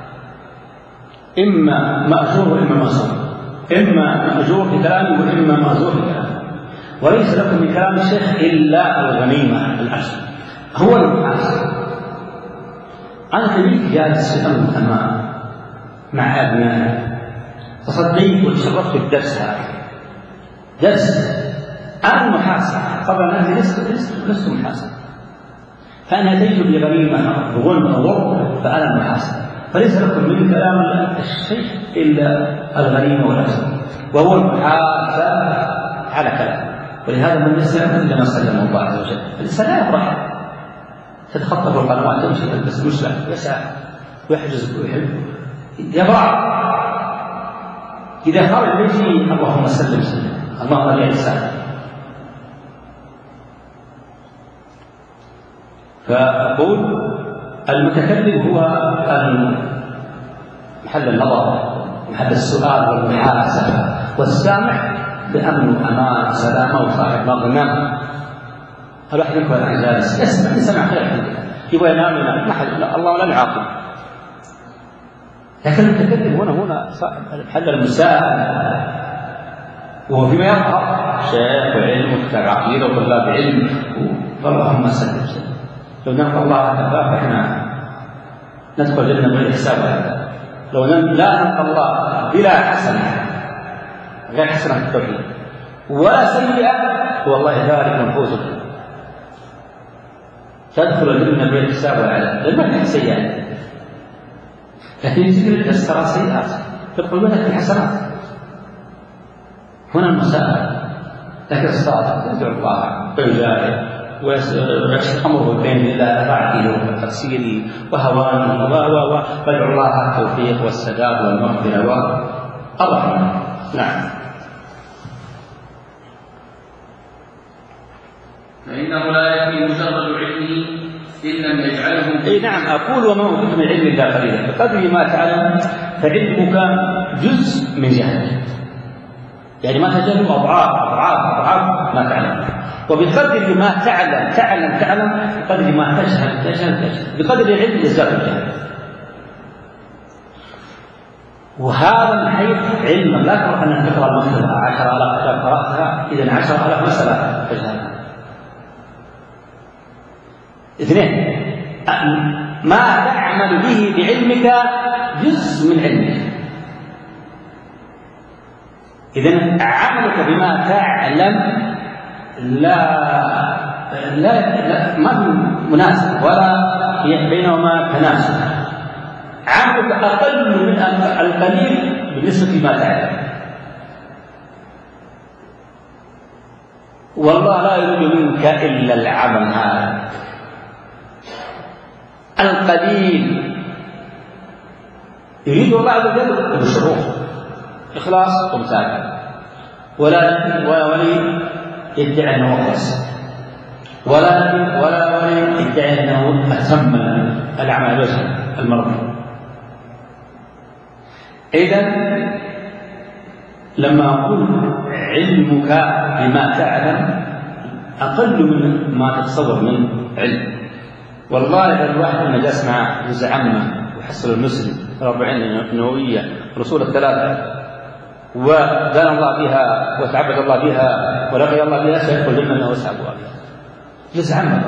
[SPEAKER 2] إما مأجور وإما مأجور، إما مأجور في كلامه وإما مأجور في كلامه، وليس لكم من كلام الشيخ إلا الغنيمة الأجر، هو المحاسب. أنا تريد جالس في أمر تمام مع أبنائي، تصديق وتشرفت بالدرس هذا درس، أنا محاسب طبعا، أنا لست لست محاسب، فأنا أتيت بغنيمة بغنى وضر فأنا المحاسب، فليس لكم من كلام الشيخ إلا الغنيمة والأجر، وهو المحاسب على كلام. ولهذا من يسلم إلا ما سلم الله عز وجل. الإنسان لا يفرح تتخطف القنوات تمشي تلبس مسلح يسعى ويحجز ويحب يبرع، إذا خرج يجي اللهم سلم سلم اللهم لا يسعى. فأقول المتكلم هو محل النظر محل السؤال والمحاسبة، والسامع بأمن وأمان سلامة وصاحب مغنم. الواحد يكون جالس يسمع يسمع خير يبغى ينام ينام، ما حد الله لن يعاقب. لكن المتكلم هنا هنا محل المساءلة، وهو فيما يظهر شيخ وعلم وكتاب عقيدة وطلاب علم، اللهم سلم سلم. لو نلقى الله هذا فإحنا ندخل الجنة بغير حساب هذا. لو لا نلقى الله بلا حسنة غير حسنة التوحيد ولا سيئة، والله ذلك منفوذ تدخل الجنة بغير حساب ولا عذاب، لأن ما في سيئات، لكن يجب أن تسترى سيئات تدخل منها في الحسنات. هنا المساءلة. لكن الصادق يدعو الله ويجاهد ويشرح أمره بين الله فاعله وتفسيره وهوانه ويدعو الله التوفيق والسداد والمغفرة والرحمة. نعم.
[SPEAKER 1] فإنه لا يكفي مجرد علمه إن لم يجعله.
[SPEAKER 2] أي نعم، أقول وما أوتيت من علم الله قليلا، بقدر ما تعلم فعلمك جزء من جهلك، يعني ما تجهل أضعاف أضعاف أضعاف ما تعلم، وبقدر ما تعلم تعلم تعلم بقدر ما تجهل تجهل تجهل، بقدر العلم يزداد الجهل. وهذا من حيث علم، لا تروح أن تقرأ المسألة عشر آلاف كتاب قرأتها، إذا عشر آلاف مسألة تجهلها. اثنين، ما تعمل به بعلمك جزء من علمك. إذن عملك بما تعلم لا لا, لا ما في مناسب ولا بينهما تناسب. عملك أقل من القليل بالنسبة لما تعلم. والله لا يريد منك إلا العمل هذا القليل، يريد الله عز وجل بالشروط إخلاص ومساعدة، ولا ولي يدعي أنه مخلص، ولا ولا ولي يدعي أنه أتم الأعمال وجه المرضي. إذن لما أقول علمك بما تعلم أقل من ما تتصور من علم. والله إذا الواحد من جالس مع جزء عامة وحصل المسلم الأربعين النووية رسول الثلاثة ودان الله بها وتعبد الله بها ولقي الله بها سيدخل الجنة وسع أبوابها، جزء عامة.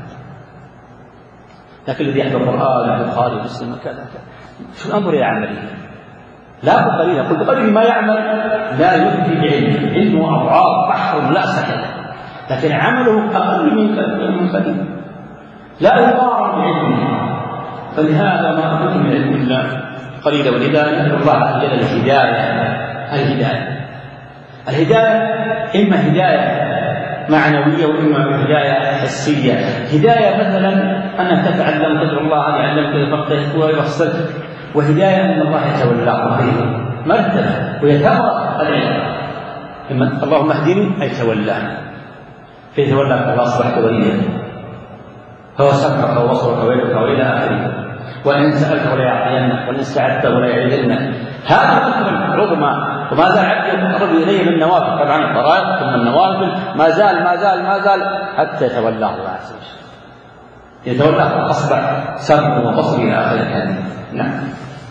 [SPEAKER 2] لكن الذي يحفظ القرآن ويحفظ البخاري ومسلم وكذا كذا، شو الأمر يا عملي؟ لا بقليل، قل بقدر ما يعمل لا يكفي بعلمه، علمه أضعاف بحر لا سكن، لكن عمله أقل من قليل لا يقارن بعلمه. فلهذا ما أقول من علم الله قليلا، ولذا يدعو الله عز وجل الهداية. الهداية الهداية إما هداية معنوية وإما هداية حسية. هداية مثلا أنك تتعلم تدعو الله أن يعلمك الفقه ويبسطك، وهداية أن الله يتولى به مرتبة ويتمر العلم. اللهم اهدني أي تولاني، فيتولاك الله أصبحت وليا، فهو سمعك وبصرك ويدك وإلى آخره. وإن سألت ولا يعطينك، وإن استعذت ولا يعيذنك. هذه الأمر العظمى. وما زال عبد يتقرب إليه بالنوافل، طبعا الفرائض ثم النوافل، ما زال ما زال ما زال حتى يتولاه الله عز وجل، يتولاه أصبح سمع وبصر إلى آخر الحديث. نعم.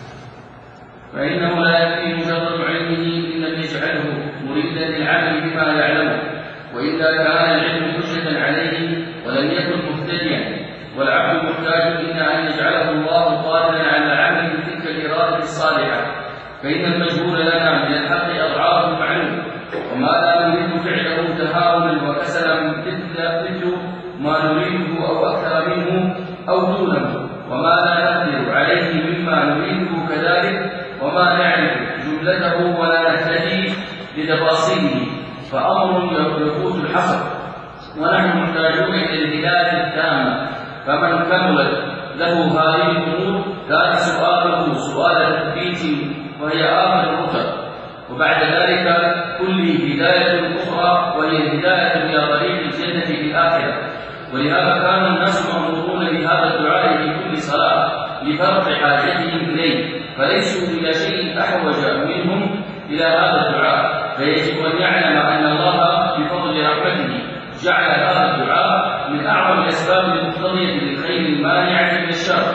[SPEAKER 1] فإنه لا يكفي مجرد علمه إن لم يجعله مريدا للعمل بما يعلمه، وإذا كان العلم حجة عليه ولم يكن مهتديا. والعبد محتاج إلى أن يجعله الله قادرا على العمل بتلك الإرادة الصالحة، فإن المجهول لنا من الحق أضعاف معلوم، وما لا نريد فعله تهاونا وكسلا مثل ما نريده أو أكثر منه أو دونه، وما لا نقدر عليه مما نريده كذلك، وما نعرف جملته ولا نهتدي لتفاصيله، فأمر يفوت الحصر. ونحن محتاجون إلى الهداية التامة، فمن كملت له هذه الأمور كان سؤاله سؤال تثبيت وهي آخر الرتب، وبعد ذلك كل هداية أخرى وهي الهداية إلى طريق الجنة في الآخرة. ولهذا كان الناس مأمورون بهذا الدعاء في كل صلاة لفرض حاجتهم إليه، فليسوا إلى شيء أحوج منهم إلى هذا الدعاء. فيجب أن يعلم أن الله بفضل رحمته جعل هذا الدعاء من أعظم الأسباب المقتضية للخير المانعة من الشر،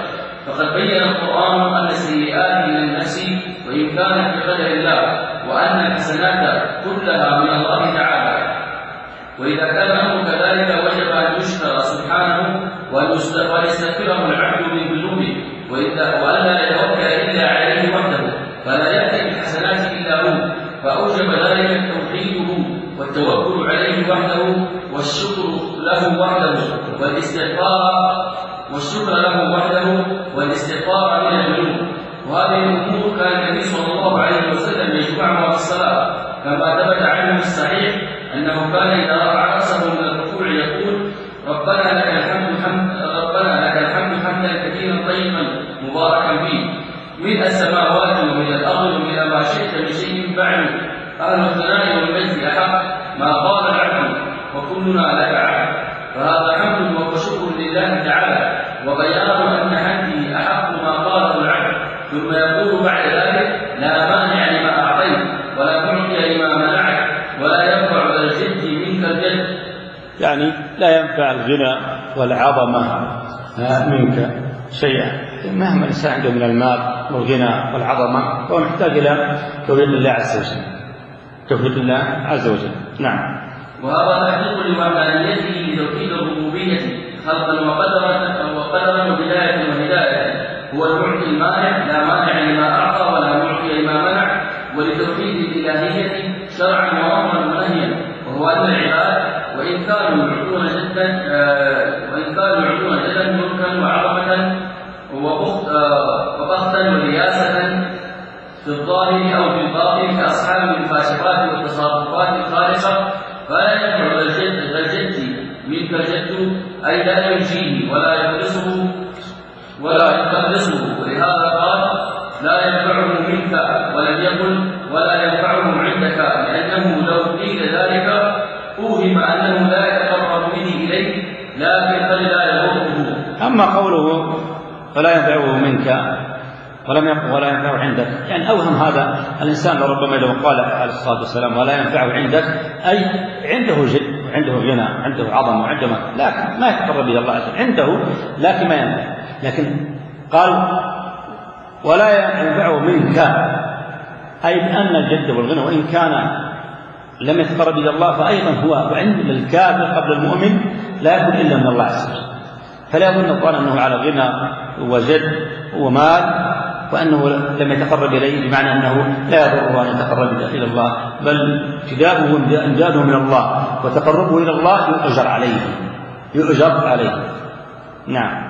[SPEAKER 1] فقد بين القرآن أن السيئات من النفس وإن كانت بقدر الله، وأن الحسنات كلها من الله تعالى. وإذا كان الأمر كذلك وجب أن يشكر سبحانه وأن يستغفره العبد من ذنوبه، وألا يتوكل إلا عليه وحده، فلا يأتي بالحسنات إلا هو، فأوجب ذلك توحيده والتوكل عليه وحده والشكر له وحده والاستغفار والشكر له وحده والاستغفار من الذنوب. وهذه الأمور كان النبي صلى الله عليه وسلم يجمعها في الصلاة، كما ثبت عنه الصحيح أنه كان إذا رفع رأسه من الركوع يقول: ربنا لك الحمد حمد ربنا لك الحمد حمدا كثيرا طيبا مباركا فيه، ملء السماوات ومن الأرض ومن ما شئت من شيء بعد، أهل الثناء والمجد أحق ما قال العبد وكلنا لك عبد. فهذا حمد وشكر لله تعالى، وبيان أن حمده أحق ما قاله العبد. ثم يقول بعد ذلك: لا مانع لما أعطيت ولا معطي لما منعت ولا ينفع ذا الجد منك الجد.
[SPEAKER 2] يعني لا ينفع الغنى والعظمة منك شيئا، مهما الإنسان عنده من المال والغنى والعظمة فهو محتاج إلى توحيد الله عز وجل، توحيد الله عز وجل. نعم.
[SPEAKER 1] وهذا تحقيق لوحدانيته لتوحيد الربوبية خلقا وقدرا وقدرا وبداية وهداية. هو المعطي المانع، لا مانع لما أعطى ولا معطي لما منع. ولتوحيد الإلهية شرعا وأمرا ونهيا، وهو أن العباد وإن كانوا يعطون جدا وإن كانوا يعطون جدا ملكا وعظمة وبختا ورياسة في الظاهر أو في الباطن كأصحاب الفاسقات والتصرفات الخالصة، فلا ينفع ذا الجد منك الجد، أي لا ينجيه ولا يخلصه ولا يخلصه. ولهذا قال: لا ينفعه منك، ولم يقل ولا ينفعه عندك، لأنه لو قيل ذلك أوهم أنه لا يتقرب به إليه، لكن قد لا يضره.
[SPEAKER 2] أما قوله ولا ينفعه منك ولم يقل ولا ينفعه عندك، يعني أوهم هذا الإنسان لربما لو قال عليه الصلاة والسلام ولا ينفعه عندك، أي عنده جد وعنده غنى عنده عظمة وعنده مال، لكن ما يتقرب إلى الله عز وجل، عنده لكن ما ينفع. لكن قال ولا ينفعه منك، أي بأن الجد والغنى وإن كان لم يتقرب إلى الله فأيضا هو وعند الكافر قبل المؤمن لا يكون إلا من الله عز وجل. فلا يظن الظالم أنه على غنى وجد ومال وأنه لم يتقرب إليه، بمعنى أنه لا يضره أن يتقرب إلى الله، بل ابتداؤه وامداده من الله وتقربه إلى الله يؤجر عليه يؤجر عليه. نعم.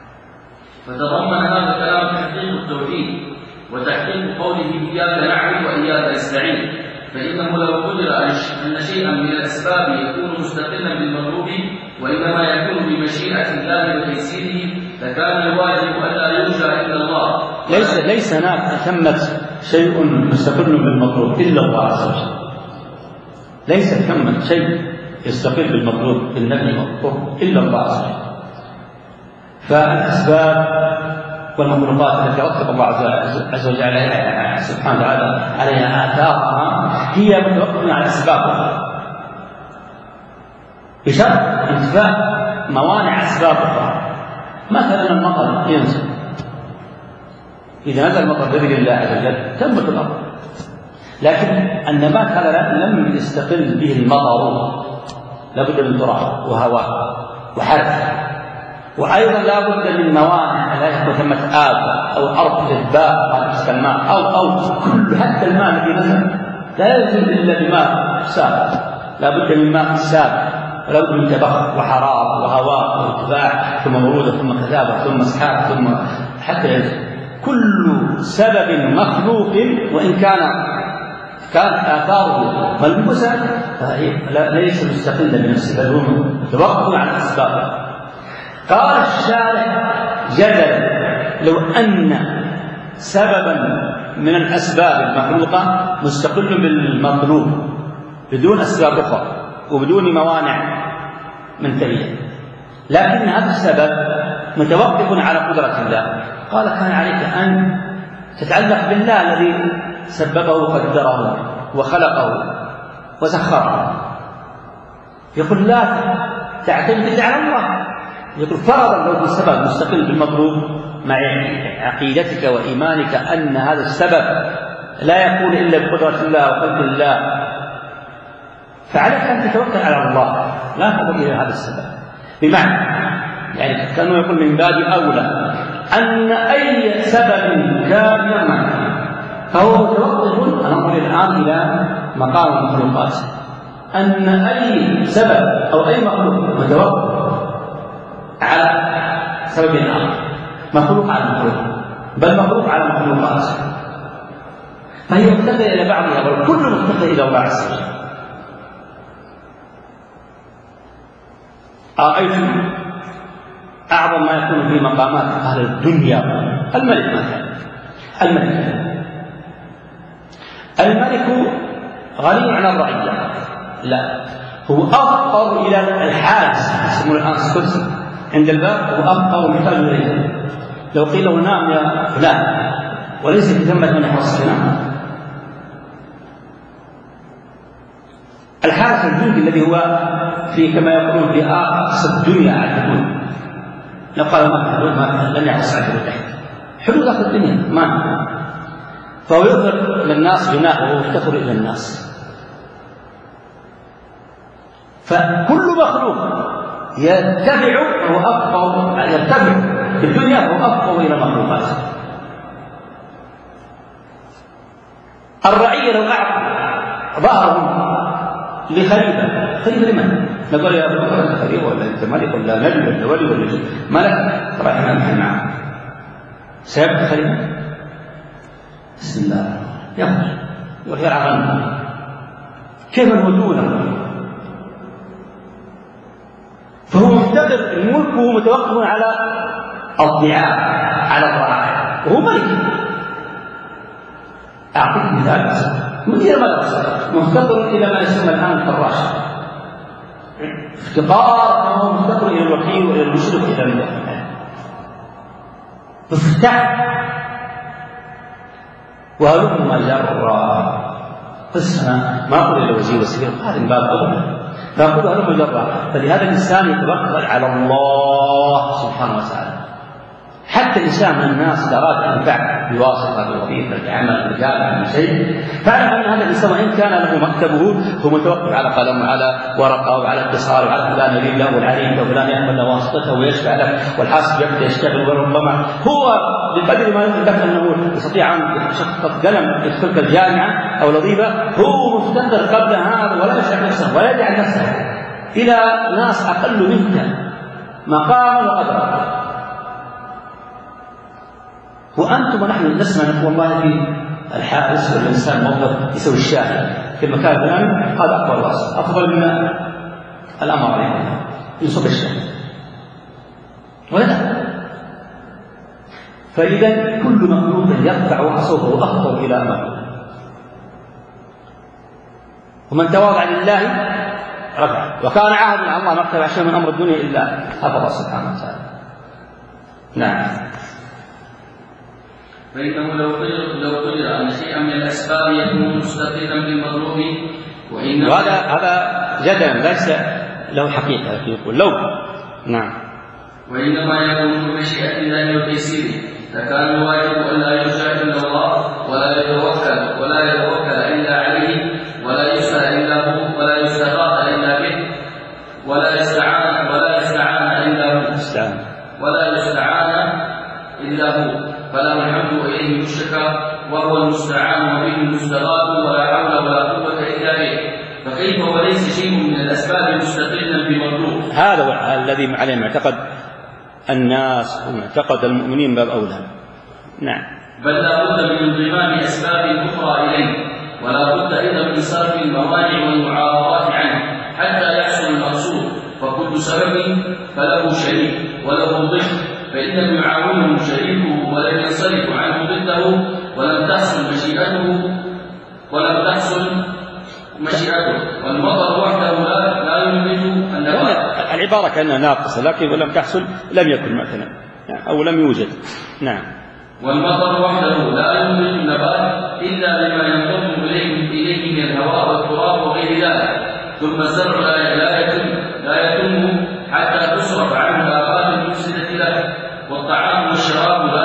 [SPEAKER 1] فتضمن هذا الكلام تحقيق التوحيد وتحقيق قوله: إياك نعبد وإياك نستعين. فإنه لو قدر أن شيئا من الأسباب يكون مستقلا بالمطلوب وإنما يكون بمشيئة الله وتيسيره لكان الواجب ألا يرجى إلا الله.
[SPEAKER 2] ليس ليس هناك ثمة شيء مستقل بالمطلوب إلا الله عز وجل، ليس ثمة شيء يستقل بالمطلوب بالنفي والضر إلا الله عز وجل. فالأسباب والمخلوقات التي رتب الله عز وجل عليها سبحانه وتعالى عليها آثارها هي متوقفة على أسبابها بشرط انتفاء موانع أسبابها. مثلا المطر ينزل، إذا نزل المطر بإذن الله عز وجل تنبت الأرض، لكن النبات هذا لم يستقل به المطر، لابد من تراب وهواء وحرث، وأيضا لا بد من موانع، لا يكون ثمة آب أو أرض جذباء قد تسقى الماء أو أو كل حتى الماء الذي نزل لا ينزل إلا بماء سابق، لا بد من ماء سابق، ولا بد من تبخر وحرارة وهواء وارتفاع ثم برودة ثم كثافة ثم سحاب ثم حتى ينزل. كل سبب مخلوق وإن كان كانت آثاره ملموسة فهي ليس مستقلا بنفسه بل هو متوقف على الأسباب. قال الشارع جدل لو أن سببا من الأسباب المخلوقة مستقل بالمطلوب بدون أسباب أخرى وبدون موانع منتهية، لكن هذا السبب متوقف على قدرة الله. قال كان عليك أن تتعلق بالله الذي سببه وقدره وخلقه وسخره. يقول لا تعتمد على الله، يقول فرضا لو السبب مستقل بالمطلوب مع عقيدتك وإيمانك أن هذا السبب لا يكون إلا بقدرة الله وقدر الله، فعليك أن تتوكل على الله لا تنظر إلى هذا السبب. بمعنى يعني كانوا يقول من باب أولى أن أي سبب كان يمنع فهو متوقف. أنا أقول الآن إلى مقام المخلوقات، أن أي سبب أو أي مخلوق متوقف على سبب آخر، مخلوق على مخلوق، بل مخلوق على مخلوقات، فهي مفتقرة إلى بعضها والكل مفتقر إلى الله عز وجل. رأيت أعظم ما يكون في مقامات أهل الدنيا الملك مثلا. الملك الملك غني عن الرعية، لا، هو أفقر إلى الحارس يسمونه الآن سكوتس عند الباب، هو أفقر مثال إليه. لو قيل له نام يا فلان وليس في ثمة من يحرص نام. الحارس الجندي الذي هو في كما يقولون في أقصى الدنيا على الحدود، لو قال ما حدود ما لن يحرص على الحدود تحت حدود آخر الدنيا ما، فهو يظهر للناس غناه وهو يفتخر إلى الناس. فكل مخلوق يرتفع وهو أفقر، يرتفع في الدنيا وهو أفقر إلى المخلوقات. الرعية لو أعطى ظهرهم لخليفة، خليفة لمن؟ نقول يا أبو بكر أنت خليفة ولا أنت ملك ولا نبي ولا ولي ولا جن؟ ملك ترى إحنا نحن معه سيبقى خليفة. بسم الله يخرج ويرعى عنه كيف الهدوء، فهو مفتقر. الملك هو متوقف على الضعاف على الرعاية وهو ملك. أعطيك مثال مدير مدرسة مفتقر إلى ما يسمى الآن الفراش، افتقار أنه مفتقر إلى الوكيل وإلى المشرف إلى المدرسة. افتح وهلم جرا قسنا ما أقول إلى وزير وسفير، هذا من باب أولى، فأقول هلم جرا. فلهذا الإنسان يتوكل على الله سبحانه وتعالى. حتى الإنسان من الناس إذا أراد أن ينفع بواسطة الوظيفة بعمل رجال شيء، فاعلم أن هذا الإنسان وإن كان له مكتبه هو متوقف على قلم وعلى ورقة وعلى اتصال وعلى فلان يريد له والعريف وفلان يعمل له واسطته ويشفع له والحاسب يبدأ يشتغل، وربما هو بقدر ما يمكن أنه يستطيع أن يشخص قلم يدخل الجامعة أو الوظيفة، هو مفتقر قبل هذا ولا يشعر نفسه ولا يدعي نفسه إلى ناس أقل منك مقاما وقدرا. وأنتم ونحن نسمع نقول والله في الحارس والإنسان موظف يسوي الشاهي في المكان الفلاني هذا أقوى الوصف أفضل من الأمر عليه يصب الشاهي ولا. فإذا كل مخلوق يرفع صوته أفضل إلى أمره، ومن تواضع لله رفع، وكان عهد مع الله ما اقترب شيء من أمر الدنيا إلا حفظ سبحانه وتعالى. نعم.
[SPEAKER 1] فإنه لو قدر لو قدر أن شيئا من الأسباب يكون مستقلا بالمطلوب، وإنما
[SPEAKER 2] وهذا هذا جدلا ليس له حقيقة لكن يقول لو. نعم.
[SPEAKER 1] وإنما يكون بمشيئة الله وتيسيره، فكان الواجب أن لا يرجع إلا الله ولا يتوكل ولا يتوكل إلا عليه ولا يسأل إلا هو ولا يستغاث إلا به ولا يستعان ولا يستعان إلا هو ولا يستعان إلا هو، فله الحمد وإليه الشكر وهو المستعان وبه المستغاث ولا حول ولا قوة إلا به. فكيف وليس شيء من الأسباب مستقلا بمطلوب؟
[SPEAKER 2] هذا هو الذي عليه معتقد الناس ومعتقد المؤمنين باب أولى. نعم.
[SPEAKER 1] بل لا بد من انضمام أسباب أخرى إليه، ولا بد أيضا من صرف الموانع والمعارضات عنه حتى يحصل المقصود. فكل سبب فله شريك وله ضد، فإن يعاونه شريكه ولم ينصرف عنه ضده ولم تحصل مشيئته ولم تحصل مشيئته. والمطر وحده لا لا ينبت النبات.
[SPEAKER 2] العبارة كأنها ناقصة، لكن ولم تحصل لم يكن مثلا أو لم يوجد. نعم.
[SPEAKER 1] والمطر وحده لا ينبت النبات إلا لما ينضم إليه إليه من الهواء والتراب وغير ذلك. ثم الزرع لا يتم لا يتم حتى تصرف عنه الآفات المفسدة له، والطعام والشراب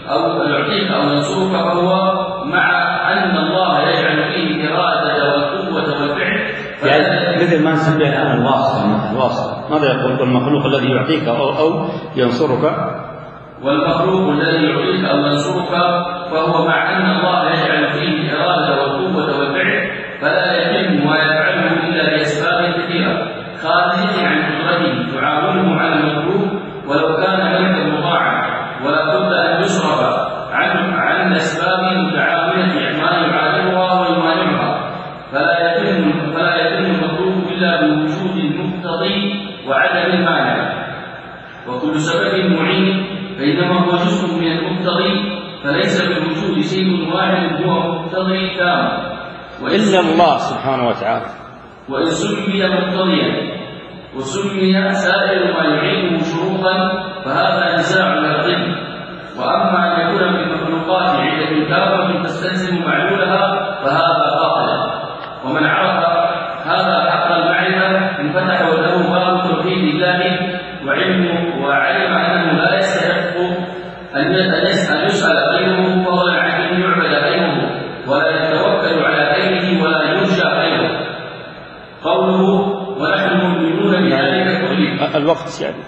[SPEAKER 1] أو يعطيك أو ينصرك فهو مع أن الله يجعل فيه الإرادة والقوة والفعل.
[SPEAKER 2] يعني مثل ما نسميه الآن الواسطة، الواسطة ماذا يقول؟ المخلوق الذي يعطيك أو, أو ينصرك،
[SPEAKER 1] والمخلوق الذي يعطيك أو ينصرك فهو مع أن الله يجعل فيه الإرادة والقوة والفعل، فلا يتم ما يفعله إلا بأسباب كثيرة خارجة عن قدرته تعاونه على المطلوب، ولو كان ملكا مطاعا ولا بد أن يصرف عن عن الأسباب المتعاونة ما يعادلها ويمانعها، فلا يتم فلا يتم المطلوب إلا بوجود المقتضي وعدم المانع. وكل سبب معين بينما هو جزء من المقتضي، فليس بالوجود شيء واحد هو مقتضي تام
[SPEAKER 2] إلا الله سبحانه وتعالى.
[SPEAKER 1] وإن سمي مقتضيا وسمي سائر ما يعينه شروطا فهذا نزاع لفظي. وأما أن يكون في المخلوقات علة كافة تستلزم معلولها فهذا باطل. ومن عرف هذا حق المعرفة انفتح له باب توحيد الله وعلم وعلم أنه لا يستحق أن يسأل غيره فضلا عن أن يعبد غيره، ولا يتوكل على غيره ولا يرجى غيره. قوله ونحن مؤمنون بذلك كله.
[SPEAKER 2] الوقت يعني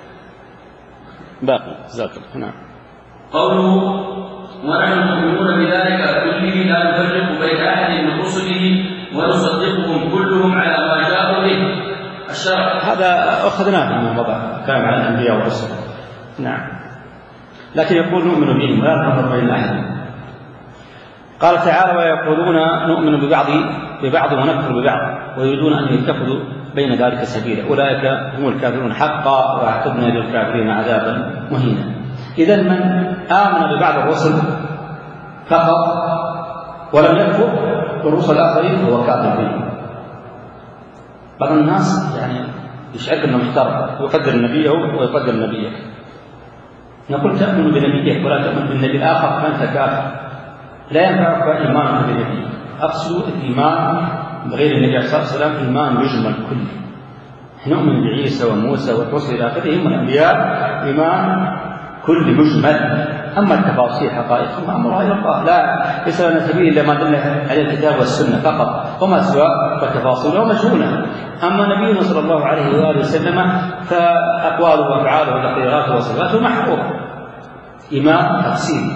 [SPEAKER 2] باقي ذاكر. نعم.
[SPEAKER 1] قوله ونحن مؤمنون بذلك كله لا نفرق بين أحد من رسله ونصدقهم كلهم على ما جاءوا به. الشرع
[SPEAKER 2] هذا أخذناه فيما مضى كلام عن الأنبياء والرسل. نعم. لكن يقول نؤمن بهم ولا نفرق بين أحد. قال تعالى ويقولون نؤمن ببعض ببعض ونكفر ببعض ويريدون أن يتخذوا بين ذلك سبيلا أولئك هم الكافرون حقا واعتدنا للكافرين عذابا مهينا. إذن من آمن ببعض الرسل فقط ولم يكفر بالرسل الآخرين فهو كافر بهم. بعض الناس يعني يشعر أنه محترم ويقدر نبيه ويقدر نبيه. نقول تؤمن بنبيك ولا تؤمن بالنبي الآخر فأنت كافر، لا ينفعك إيمانك بالنبي. أقصد الإيمان بغير النبي صلى الله عليه وسلم إيمان يجمل كله. نؤمن بعيسى وموسى والرسل إلى آخره هم الأنبياء إيمان كل مجمل. أما التفاصيل حقائق فأمرها إلى الله، لا ليس لنا سبيل إلا ما دل عليه الكتاب والسنة فقط، وما سوى فالتفاصيل مجهولة. أما نبينا صلى الله عليه وآله وسلم فأقواله وأفعاله وتقريراته وصفاته محفوظة إيمان تفصيل.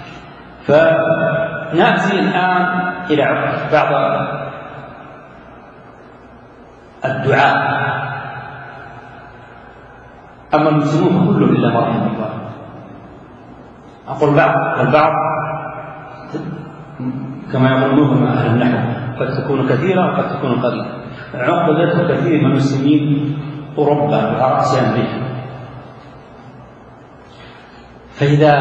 [SPEAKER 2] فنأتي الآن إلى بعض الدعاء. أما المسلمون كلهم إلا ما رحم الله. أقول بعض البعض كما يقولون أهل النحو قد تكون كثيرة وقد تكون قليلة. عقدت كثير من المسلمين أوروبا على رأس أمريكا. فإذا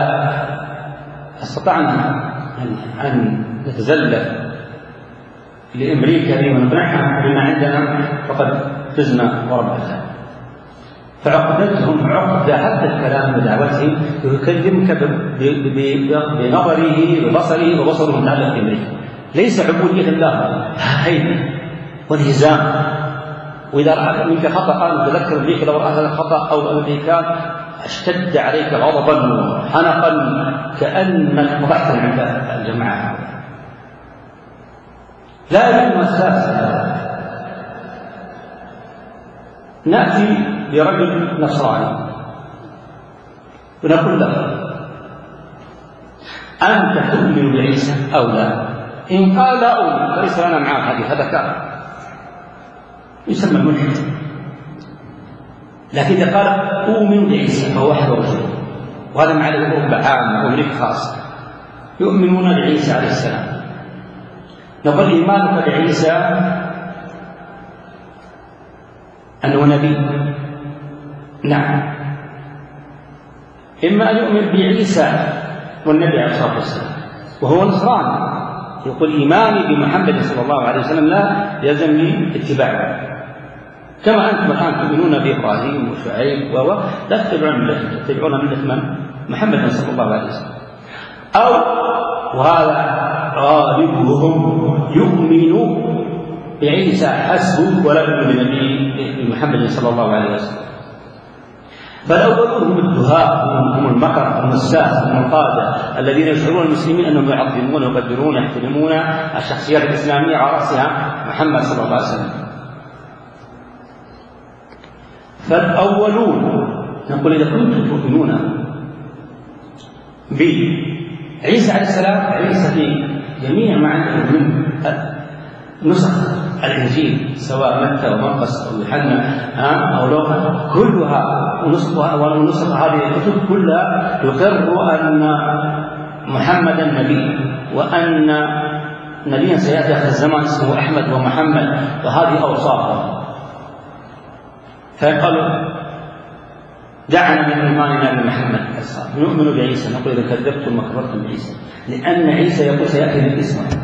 [SPEAKER 2] استطعنا أن نتزلف لأمريكا ونمنعها بما عندنا فقد فزنا وربحنا. فعقدتهم عقدة حتى الكلام ودعوتهم يكلمك بنظره وبصره وبصره متعلق بأمريكا، ليس عبودية الله، هيبة وانهزام. وإذا رأى منك خطأ قال تذكر أمريكا لو رأى هذا الخطأ أو الأمريكان اشتد عليك غضبا وحنقا كأنك مضعت عند الجماعة. لا يهم الساسة. نأتي برجل نصراني ونقول له أنت تؤمن بعيسى أو لا؟ إن قال لا أؤمن فليس لنا معه حديث، هذا كافر يسمى الملحد. لكن إذا قال أؤمن بعيسى فهو وحده رجل، وهذا مع أوروبا عامة وأمريكا خاصة يؤمنون بعيسى عليه السلام. نقول إيمانك بعيسى أنه نبي، نعم، إما أن يؤمن بعيسى والنبي عليه الصلاة والسلام وهو نصراني يقول إيماني بمحمد صلى الله عليه وسلم لا يلزمني اتباعه، كما أنتم الآن تؤمنون بإبراهيم وشعيب و لا تتبعون ملته، تتبعون ملة من؟ محمد صلى الله عليه وسلم. أو وهذا غالبهم يؤمن بعيسى حسبه ولا يؤمن بنبي محمد صلى الله عليه وسلم. فالأولون هم الدهاء، هم المكر، هم الساس، هم القادة الذين يشعرون المسلمين أنهم يعظمون ويقدرون ويحترمون الشخصيات الإسلامية على رأسها محمد صلى الله عليه وسلم. فالأولون نقول إذا كنتم تؤمنون بعيسى عليه السلام، عيسى في جميع ما عنده من نسخ الإنجيل سواء متى ومرقس أو يوحنا أو لوقا كلها ونسخها ونسخ هذه الكتب كلها يقر أن محمدا نبي، وأن نبيا سيأتي آخر الزمان اسمه أحمد ومحمد، وهذه أوصافه. فقالوا دعنا من إيماننا بمحمد نؤمن بعيسى، نقول إذا كذبتم وكفرتم بعيسى، لأن عيسى يقول سيأتي بالاسم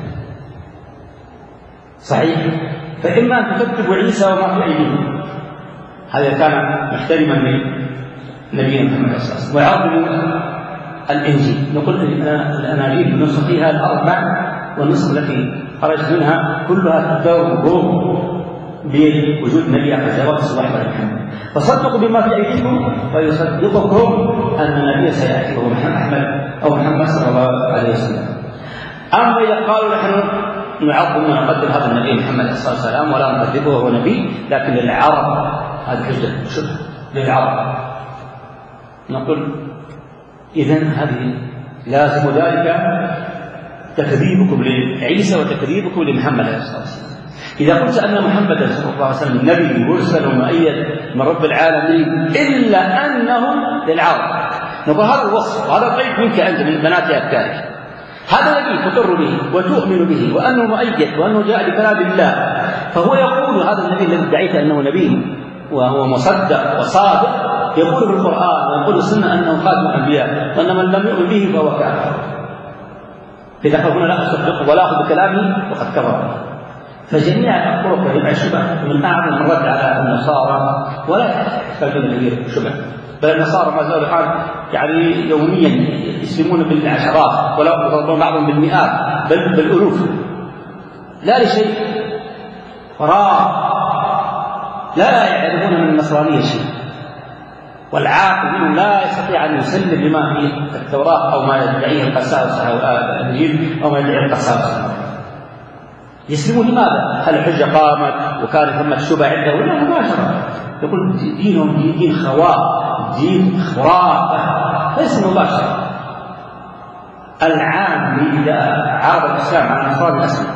[SPEAKER 2] صحيح، فإما أن تكذبوا عيسى وما في أيديهم، هذا كان محترما لنبينا محمد صلى الله عليه وسلم، ويعظم الإنجيل. نقول الأناجيل بنسختها الأربع والنسخ التي خرجت منها كلها تدور بوجود نبي آخر الزمان صلى الله عليه وسلم، فصدقوا بما في أيديكم ويصدقكم أن النبي سيأتي وهو أحمد أو محمد صلى الله عليه وسلم. أما إذا قالوا نحن نعظم ونقدر هذا النبي محمد صلى الله عليه وسلم ولا نكذبه وهو نبي، لكن للعرب هذه حجة شبهة للعرب، نقول إذن هذه لازم ذلك تكذيبكم لعيسى وتكذيبكم لمحمد صلى الله عليه وسلم. إذا قلت أن محمد صلى الله عليه وسلم نبي مرسل ومؤيد من رب العالمين إلا أنه للعرب، نقول هذا الوصف وهذا القيد منك أنت من بنات أفكارك، هذا نبي تقر به وتؤمن به وأنه مؤيد وأنه جاء بكلام الله، فهو يقول هذا النبي الذي ادعيت أنه نبي وهو مصدق وصادق يقول في القرآن ويقول السنة أنه خاتم الأنبياء، وأن من لم يؤمن به فهو كافر. إذا هنا لا أصدق ولا أخذ بكلامه وقد كفر. فجميع الطرق يبقى شبه من أعظم الرد على النصارى، ولا يحتاجون إلى شبه، بل النصارى ما زالوا الحال يعني يوميا يسلمون بالعشرات ولا يضربون بعضهم بالمئات بل بالألوف، لا لشيء فراغ، لا يعرفون من النصرانية شيء، والعاقل منهم لا يستطيع أن يسلم لما في التوراة أو ما يدعيه القساوسة أو الإنجيل أو ما يدعيه القساوسة. يسلمون لماذا؟ هل الحجة قامت وكان ثمة شبه عنده ولا مباشرة؟ يقول دينهم دين خواء، دين خرافة، ليس مباشرة. العام إذا عارض الإسلام على النصارى الأسلم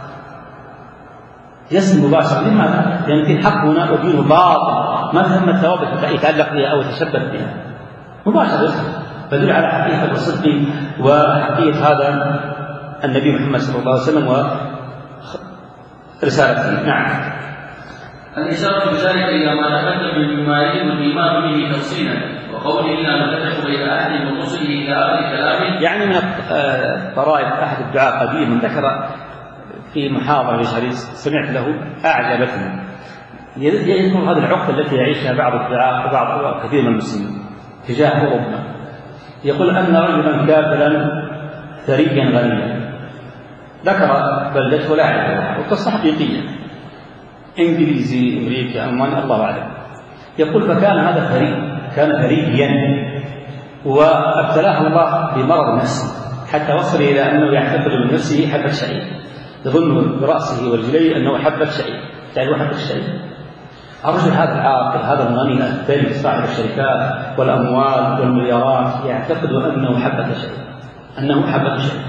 [SPEAKER 2] يسلم مباشرة. لماذا؟ لأن في حق هنا ودينه باطل ما ثم ثوابت يتعلق بها أو يتشبث بها، مباشرة يسلم، فدل على حقيقة الصدق وحقيقة هذا النبي محمد صلى الله عليه وسلم ورسالته. نعم.
[SPEAKER 1] الإشارة بذلك إلى ما تقدم مما يجب الإيمان به تفصيلا، وقوله لا نفتح إلى أحد من رسله إلى آخر كلامه.
[SPEAKER 2] يعني من طرائف أحد الدعاء قديما ذكر في محاضرة سمعت له أعجبتني، يذكر هذه العقدة التي يعيشها بعض الدعاء وبعض كثير من المسلمين تجاه أوروبا. يقول أن رجلا كافرا ثريا غنيا ذكر بلدته لا يعرفها وقصة حقيقية، إنجليزي أمريكي ألماني الله أعلم. يقول فكان هذا ثري، كان ثريا وابتلاه الله بمرض نفسي حتى وصل إلى أنه يعتقد من نفسه حبة شعير، يظن برأسه ورجليه أنه حبة شعير، تعرفوا حبة الشعير؟ الرجل هذا العاقل هذا الغني الثري صاحب الشركات والأموال والمليارات يعتقد أنه حبة شعير، أنه حبة شعير.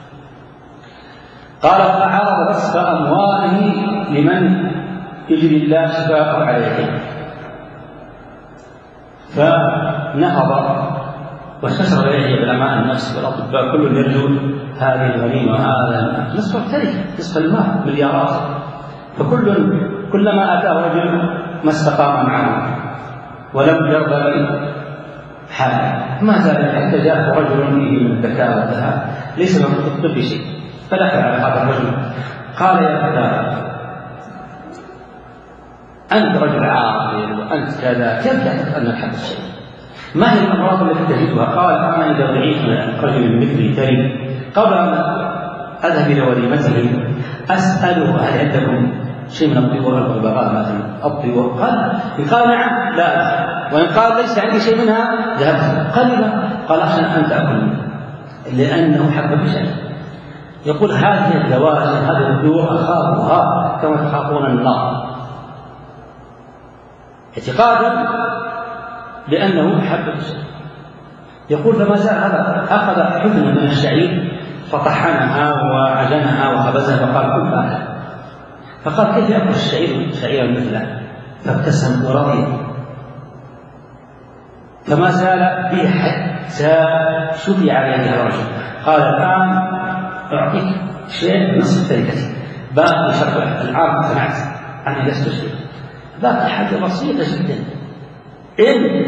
[SPEAKER 2] قال فعرض نصف أمواله لمن يجري الله شفاءه عليه، فنهض واستشرف إليه علماء النفس والأطباء كل يرجون هذه الغنيمة وهذا نصف التركة نصف المال مليارات، فكل كلما أتاه رجل ما استقام معه ولم يرضى حاله، ما زال حتى جاء رجل فيه من الذكاء والذهاب ليس له في الطب شيء، فدخل على هذا الرجل قال يا فتى أنت رجل عاقل وأنت كذا، كيف تعتقد أنك حبة الشيء؟ ما هي الأمراض التي تجدها؟ قال أما إذا ضعيف رجل مثلي ثري قبل أن أذهب إلى وليمته أسأله هل عندكم شيء من الطيور والبغبغاء مثلا الطيور؟ قال قال نعم لا أكل. وإن قال ليس عندي شيء منها ذهبت. قال لا. قال عشان أن تأكل منه لأنه حب بشيء. يقول هذه الدواجن هذه الطيور أخافها كما تخافون النار، اعتقادا بأنه حب بشيء. يقول فما زال هذا أخذ حفنة من الشعير فطحنها وعجنها وخبزها فقال كل فاكهة. فقال كيف يأكل الشعير شعيرا مثله؟ فابتسم ورضي. فما زال به حتى شفي عليه الرجل. قال الآن أعطيك شيء نصف تركتي، باقي شرط العام اقتنعت أنا لست شيء، باقي حاجة بسيطة جدا إن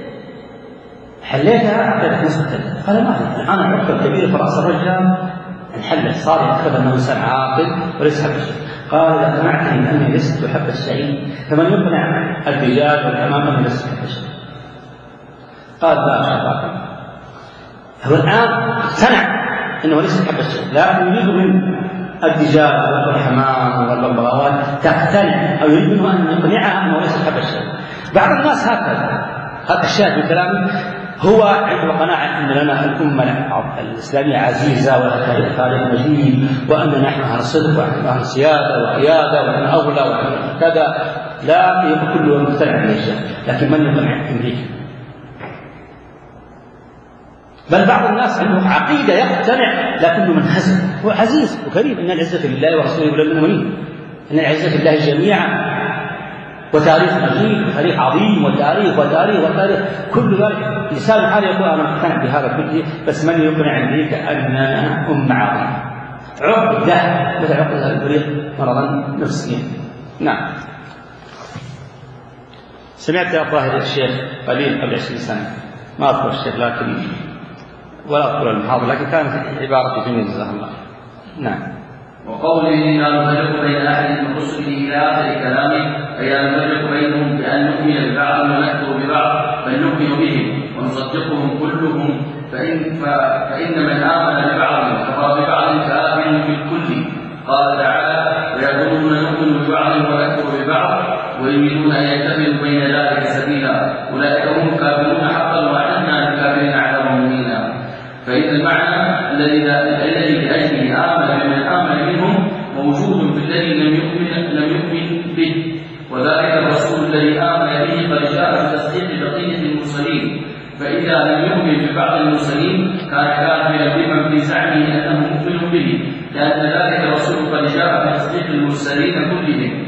[SPEAKER 2] حليتها أعطيك نصف تركتي. قال ما عليك الآن العقد الكبير في رأس الرجل انحلت، صار يعتقد أنه إنسان عاقل وليس حب الشيء. قال إذا أقنعتني بأني لست أحب الشيء فمن يقنع الرجال والحمام أني لست أحب الشيء؟ قال لا شفاك. هو الآن اقتنع أنه ليس يحب الشيء، لكن يريد من الدجاج والحمام والبغبغاوات تقتنع أو يريد منه أن يقنعها أنه ليس يحب الشيء. بعض الناس هكذا. هذا الشاهد من كلامي هو عنده قناعة أن لنا الأمة الإسلامية عزيزة ولها تاريخ مجيد وأن نحن أهل صدق ونحن أهل سيادة وقيادة ونحن أولى ونحن كذا. لا يبقى كله مقتنع بالشيء، لكن من يقنع أمريكا؟ بل بعض الناس عنده عقيدة يقتنع لكنه منهزم. هو عزيز وكريم، إن العزة لله ورسوله وللمؤمنين، إن العزة لله جميعا، وتاريخ مجيد وتاريخ عظيم وتاريخ وتاريخ وتاريخ كل ذلك. لسان الحال يقول أنا مقتنع بهذا كله، بس من يقنع أمريكا أننا أمة عظيمة؟ عقدة مثل عقدة البريق مرضا نفسيا. نعم. سمعت الظاهر الشيخ قليل قبل عشرين سنة، ما أذكر الشيخ لكن ولا أذكر المحاضرة، لكن كانت عبارة جميلة جزاه الله. نعم.
[SPEAKER 1] وقوله لا نفرق بين أحد من رسله إلى آخر كلامه، أي لا نفرق بينهم بأن نؤمن ببعض ونكفر ببعض، بل نؤمن بهم ونصدقهم كلهم، فإن, فإن من آمن ببعض كفر ببعض فآمن في الكل. قال تعالى ويقولون نؤمن ببعض ونكفر ببعض ويريدون أن يتخذوا بين ذلك سبيلا أولئك هم الكافرون حقا وأعتدنا للكافرين عذابا مهينا. فإن المعنى الذي الذي لأجله آمن بمن آمن منهم موجود في الذي لم يؤمن لم يؤمن به، وذلك الرسول الذي آمن به قد جاء بتصديق بقية المرسلين. فإذا لم يؤمن ببعض المرسلين كان كافرا بمن في زعمه أنه مؤمن به، لأن ذلك الرسول قد جاء بتصديق المرسلين كلهم،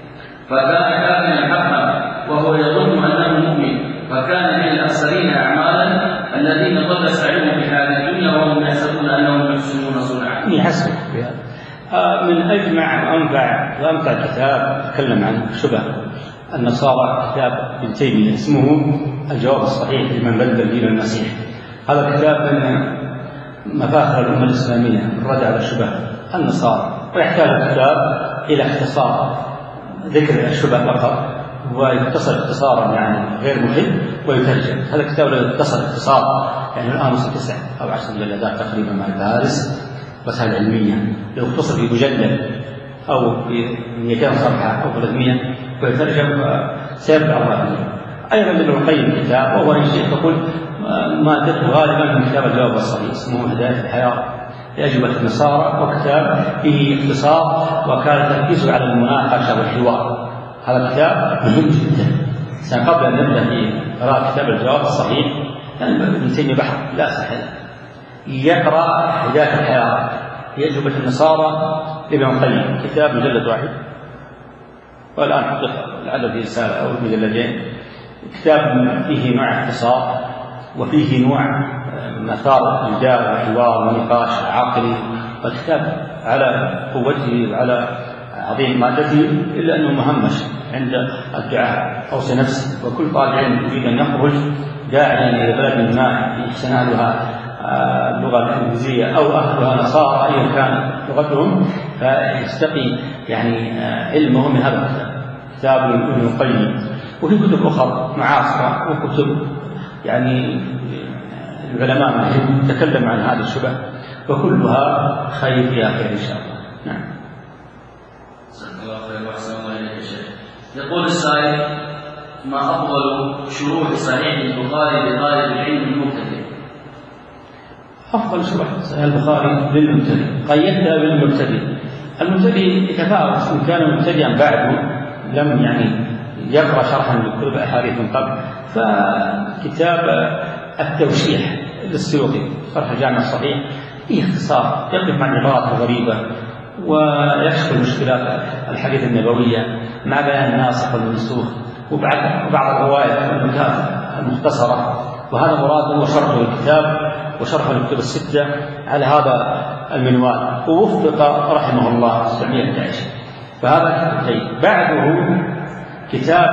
[SPEAKER 1] فكان كافرا حقا وهو يظن أنه مؤمن، فكان من الأخسرين أعمالا الذين ضل سعيهم في هذه الدنيا وهم يحسبون أنهم يحسنون صنعا.
[SPEAKER 2] يحسب بهذا. من أجمع وأنفع وأمتع كتاب تكلم عن شبه النصارى كتاب ابن تيمية اسمه الجواب الصحيح لمن بدل دين المسيح. هذا الكتاب من مفاخر الأمة الإسلامية الرد على شبه النصارى، ويحتاج الكتاب إلى اختصار ذكر الشبه فقط، ويختصر اختصارا يعني غير مهم ويترجم. هذا الكتاب لو اختصر اختصار يعني الآن وصل تسع أو عشر مجلدات تقريبا مع الدارس وسائل علمية، لو اختصر في مجلد أو في مئتين صفحة أو ثلاثمئة ويترجم سيبقى الله. أيضا ابن القيم كتاب، وهو إن شئت تقول ما تدخل غالبا من كتاب الجواب الصحيح اسمه هداية الحياة لأجوبة النصارى، وكتاب فيه اختصار وكان تركيزه على المناقشة والحوار. هذا الكتاب مهم جدا. قبل أن نبدأ في قراءة كتاب الجواب الصحيح يعني ابن تيمية بحر لا سهل يقرأ هداية الحياة لأجوبة النصارى لابن القيم، كتاب مجلد واحد والآن حقق العدد في رسالة أو مجلدين. كتاب فيه نوع اختصار وفيه نوع مثار الجدال وحوار ونقاش عقلي، والكتاب على قوته وعلى عظيم مادته إلا أنه مهمش عند الدعاء أوصي نفسي وكل طالب علم يريد أن يخرج داعيا إلى بلد ما يحسن أهلها اللغة الإنجليزية أو أهلها نصارى أيا كان لغتهم، فيستقي يعني علمه من هذا الكتاب، كتاب ابن القيم. وفي كتب أخرى معاصرة وكتب يعني العلماء منهم تكلم عن هذه الشبه، وكلها خير فيها خير إن شاء الله. نعم.
[SPEAKER 1] يقول السائل: ما أفضل شروح صحيح البخاري لطالب العلم المبتدئ؟
[SPEAKER 2] أفضل شروح صحيح البخاري للمبتدئ قيدتها بالمبتدئ. المبتدئ يتفاوت، إن كان مبتدئا بعده لم يعني يقرأ شرحا لكتب الأحاديث من قبل، فكتاب التوشيح للسيوطي شرح الجامع الصحيح فيه اختصار، يقف مع العبارات الغريبة ويكشف المشكلات الحديث النبوية مع بيان الناسخ والمنسوخ وبعض الروايات المختصرة، وهذا مراد هو شرح الكتاب وشرح الكتب الستة على هذا المنوال، ووفق رحمه الله تسعمائة وأحد عشر. فهذا جيد. بعده كتاب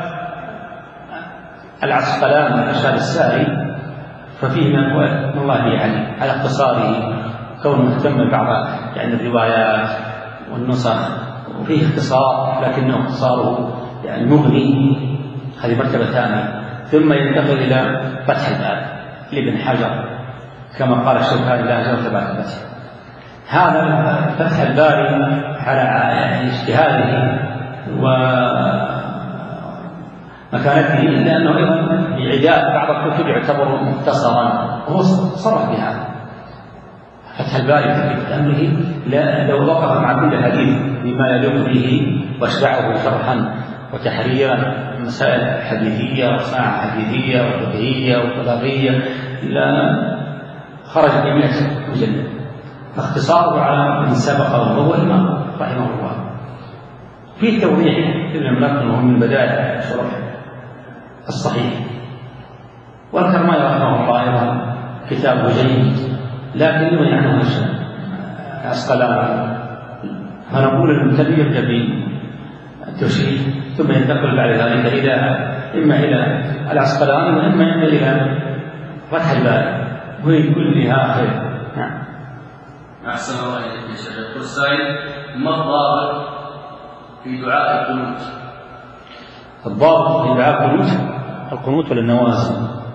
[SPEAKER 2] العسقلاني الإرشاد الساري، ففيه من الله يعني على اختصاره، كون مهتم ببعض يعني الروايات والنسخ، وفيه اختصار لكنه اختصاره يعني مغني، هذه مرتبة ثانية. ثم ينتقل إلى فتح الباري لابن حجر كما قال الشوكاني: لا هجرة بعد الفتح. هذا فتح الباري على يعني اجتهاده ومكانته، إلا أنه أيضا بإعداد بعض الكتب يعتبر مختصرا، وهو صرح بهذا. فتح الباري في أمره لو وقف مع كل حديث بما يليق به واشبعه شرحا وتحريرا، مسائل حديثية وصناعة حديثية وفقهية وبلاغية، لا خرج بمئة مجلد. فاختصاره على من سبقه وهو الإمام رحمه الله. في توضيح ابن الملقن وهو من بداية شرح الصحيح. والكرماني رحمه الله أيضا كتابه جيد، لكن لمن يعنون العسقلاني، فنقول المبتدئ يبدأ بالتوشيح ثم ينتقل بعد ذلك إلى إما إلى العسقلاني وإما إلى فتح الباري، وهي كلها خير. نعم.
[SPEAKER 1] أحسن الله إليك يا شيخ. يقول السائل: ما الضابط في دعاء القنوت؟
[SPEAKER 2] الضابط في دعاء القنوت القنوت ولا النوازل؟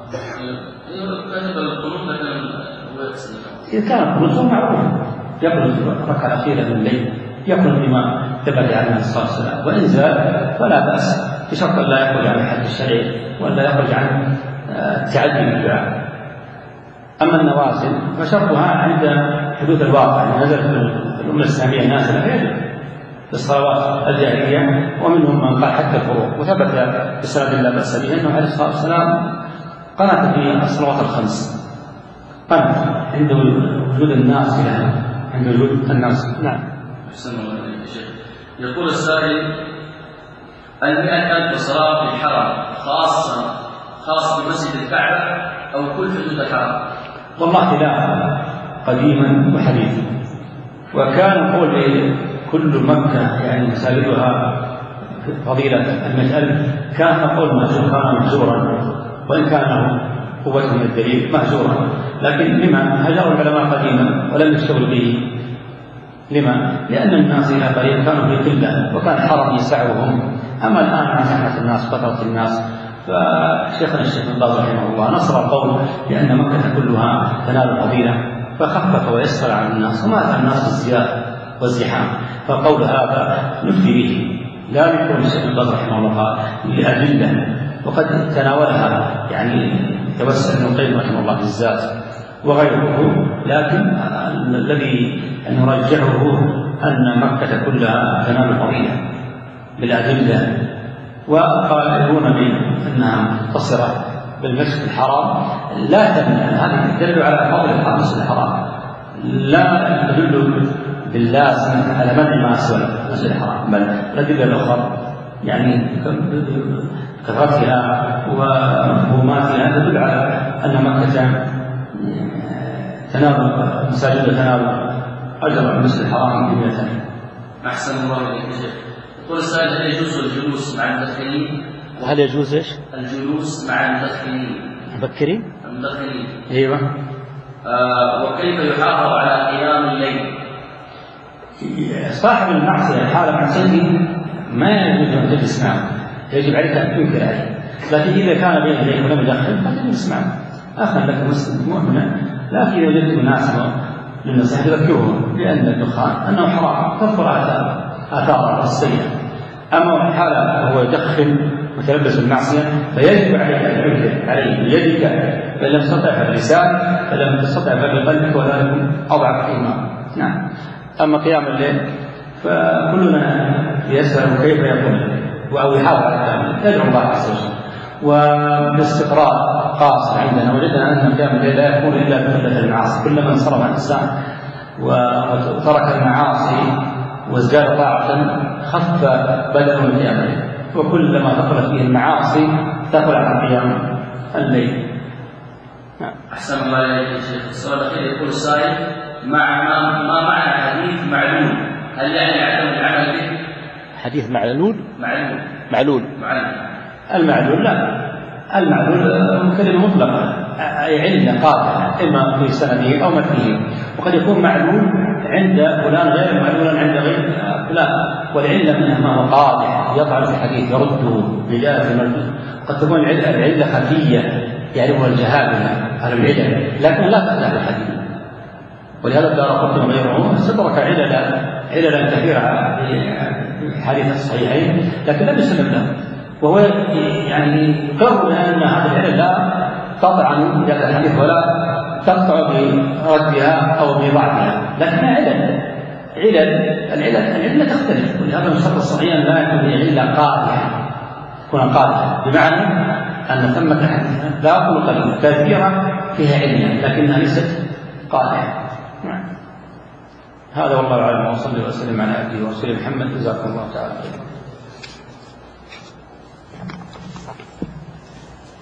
[SPEAKER 1] كتب القنوت مثلا هو يقصد
[SPEAKER 2] إذا كان القنوت معروف، يقنط الركعة الأخيرة من الليل، يقنط بما ثبت عليه الصلاة والسلام، وإن زاد فلا بأس، بشرط أن لا يخرج عن الحد الشرعي ولا يخرج عن التعدي بالدعاء. أما النوازل فشرطها عند حدوث الواقع، نزلت في الأمة الإسلامية نازلة فيجب في الصلوات الجاهلية، ومنهم من قال حتى الفروض، وثبت بسند لا بأس به أنه عليه الصلاة والسلام قنت في الصلوات الخمس، قنت عند وجود الناس إلى عند وجود الناس. نعم.
[SPEAKER 1] أحسن الله إليك يا شيخ. يقول السائل: المئة ألف صلاة في الحرم خاصة خاص بمسجد الكعبة أو كل حدود الحرم؟
[SPEAKER 2] والله خلاف قديما وحديثا، وكان قول كل مكة يعني مساجدها فضيلة المئة ألف كان قول مهجور، كان مهجورا، وإن كان له قوة من الدليل مهجورا، لكن لما هجر العلماء قديما ولم يشتغلوا به؟ لما؟ لأن الناس إلى قليل كانوا في قلة وكان الحرم يسعهم. أما الآن مع زحمة الناس كثرة الناس، فشيخنا الشيخ بن باز رحمه الله نصر القول بأن مكة كلها تنال الفضيلة، فخفف ويسر على الناس وما أتى الناس بالزيادة والزحام، فقول هذا نفتي به، لا يكون الشيخ بن باز رحمه الله لأدلة، وقد تناولها يعني توسع ابن القيم رحمه الله بالذات وغيره، لكن الذي نرجحه أن مكة كلها تنال الفضيلة بالأدلة، وقائلون بأنها متصلة بالمسجد الحرام لا تدل، هذه تدل على فضل المسجد الحرام، لا تدل باللازم على منع ما سوى المسجد الحرام، بل الأدلة الأخرى يعني كثرتها ومفهوماتها تدل على أن مكة تنال مساجد تنال أجر المسجد الحرام بمئة.
[SPEAKER 1] أحسن الله إليك يا شيخ. يقول السائل: هل يجوز الجلوس مع المدخنين؟
[SPEAKER 2] هل يجوز ايش؟
[SPEAKER 1] الجلوس مع المدخنين.
[SPEAKER 2] مبكرين؟
[SPEAKER 1] المدخنين.
[SPEAKER 2] ايوه.
[SPEAKER 1] آه وكيف يحافظ على قيام الليل؟
[SPEAKER 2] صاحب المعصية حال معصيته ما يجوز أن تجلس معه، يجب عليك أن تنكر عليه، لكن إذا كان بين يديك ولم يدخن فتجلس معه، أخا لك مسلم مؤمنا، لكن إذا وجدت مناسبة للنصيحة تذكرهم بأن الدخان أنه حرام، تذكر آثار آثار السيئة، أما في حالة وهو يدخن متلبس بالمعصية فيجب عليك أن تنكر عليه بيدك، فإن لم تستطع فبلسانك، فإن لم تستطع فبقلبك، وذلك أضعف إيمان. نعم. أما قيام الليل فكلنا يسأل كيف يقوم أو يحاول على الكامل، يدعو الله عز وجل، وباستقرار قاصر عندنا وجدنا أن قيام الليل لا يكون إلا بقلة المعاصي. كلما انصرف الإنسان وترك المعاصي وازداد طاعة خف بدنه من قيام الليل، وكلما ثقلت فيه المعاصي ثقل عن قيام الليل.
[SPEAKER 1] أحسن الله إليك يا شيخ. السؤال الأخير يقول السائل: مع ما, ما معنى حديث معلول؟ هل يعني عدم العمل به؟
[SPEAKER 2] حديث معلول
[SPEAKER 1] معلول
[SPEAKER 2] معلول
[SPEAKER 1] معلول
[SPEAKER 2] المعلول لا، المعلول كلمة مطلقة أي علة قاطعة إما في سنده أو متنه، وقد يكون معلول عند فلان غير معلولا عند غير فلان، والعلة منها ما هو قاطع يطعن في الحديث يرده بجاء المردود. قد تكون العلة خفية يعرفها الجهابذة أهل العلل لكن لا تفتح الحديث، ولهذا الدارقطني وغيره استدرك عللا عللا كثيرة في حديث الصحيحين لكن لم يسلم له، وهو يعني يقر بأن هذه العلل لا تطعن بهذا الحديث ولا تقطع بردها أو بضعفها، لكنها علل علل العلل العلة تختلف، ولهذا المصطلح الصحيح لا يكون علة قاطعة، تكون قاطعة بمعنى أن ثمة حديث لا أقول قليل كثيرة فيها علة لكنها ليست قاطعة. هذا والله أعلم، وصلى وسلم على عبده ورسوله محمد، جزاكم الله تعالى خيرا.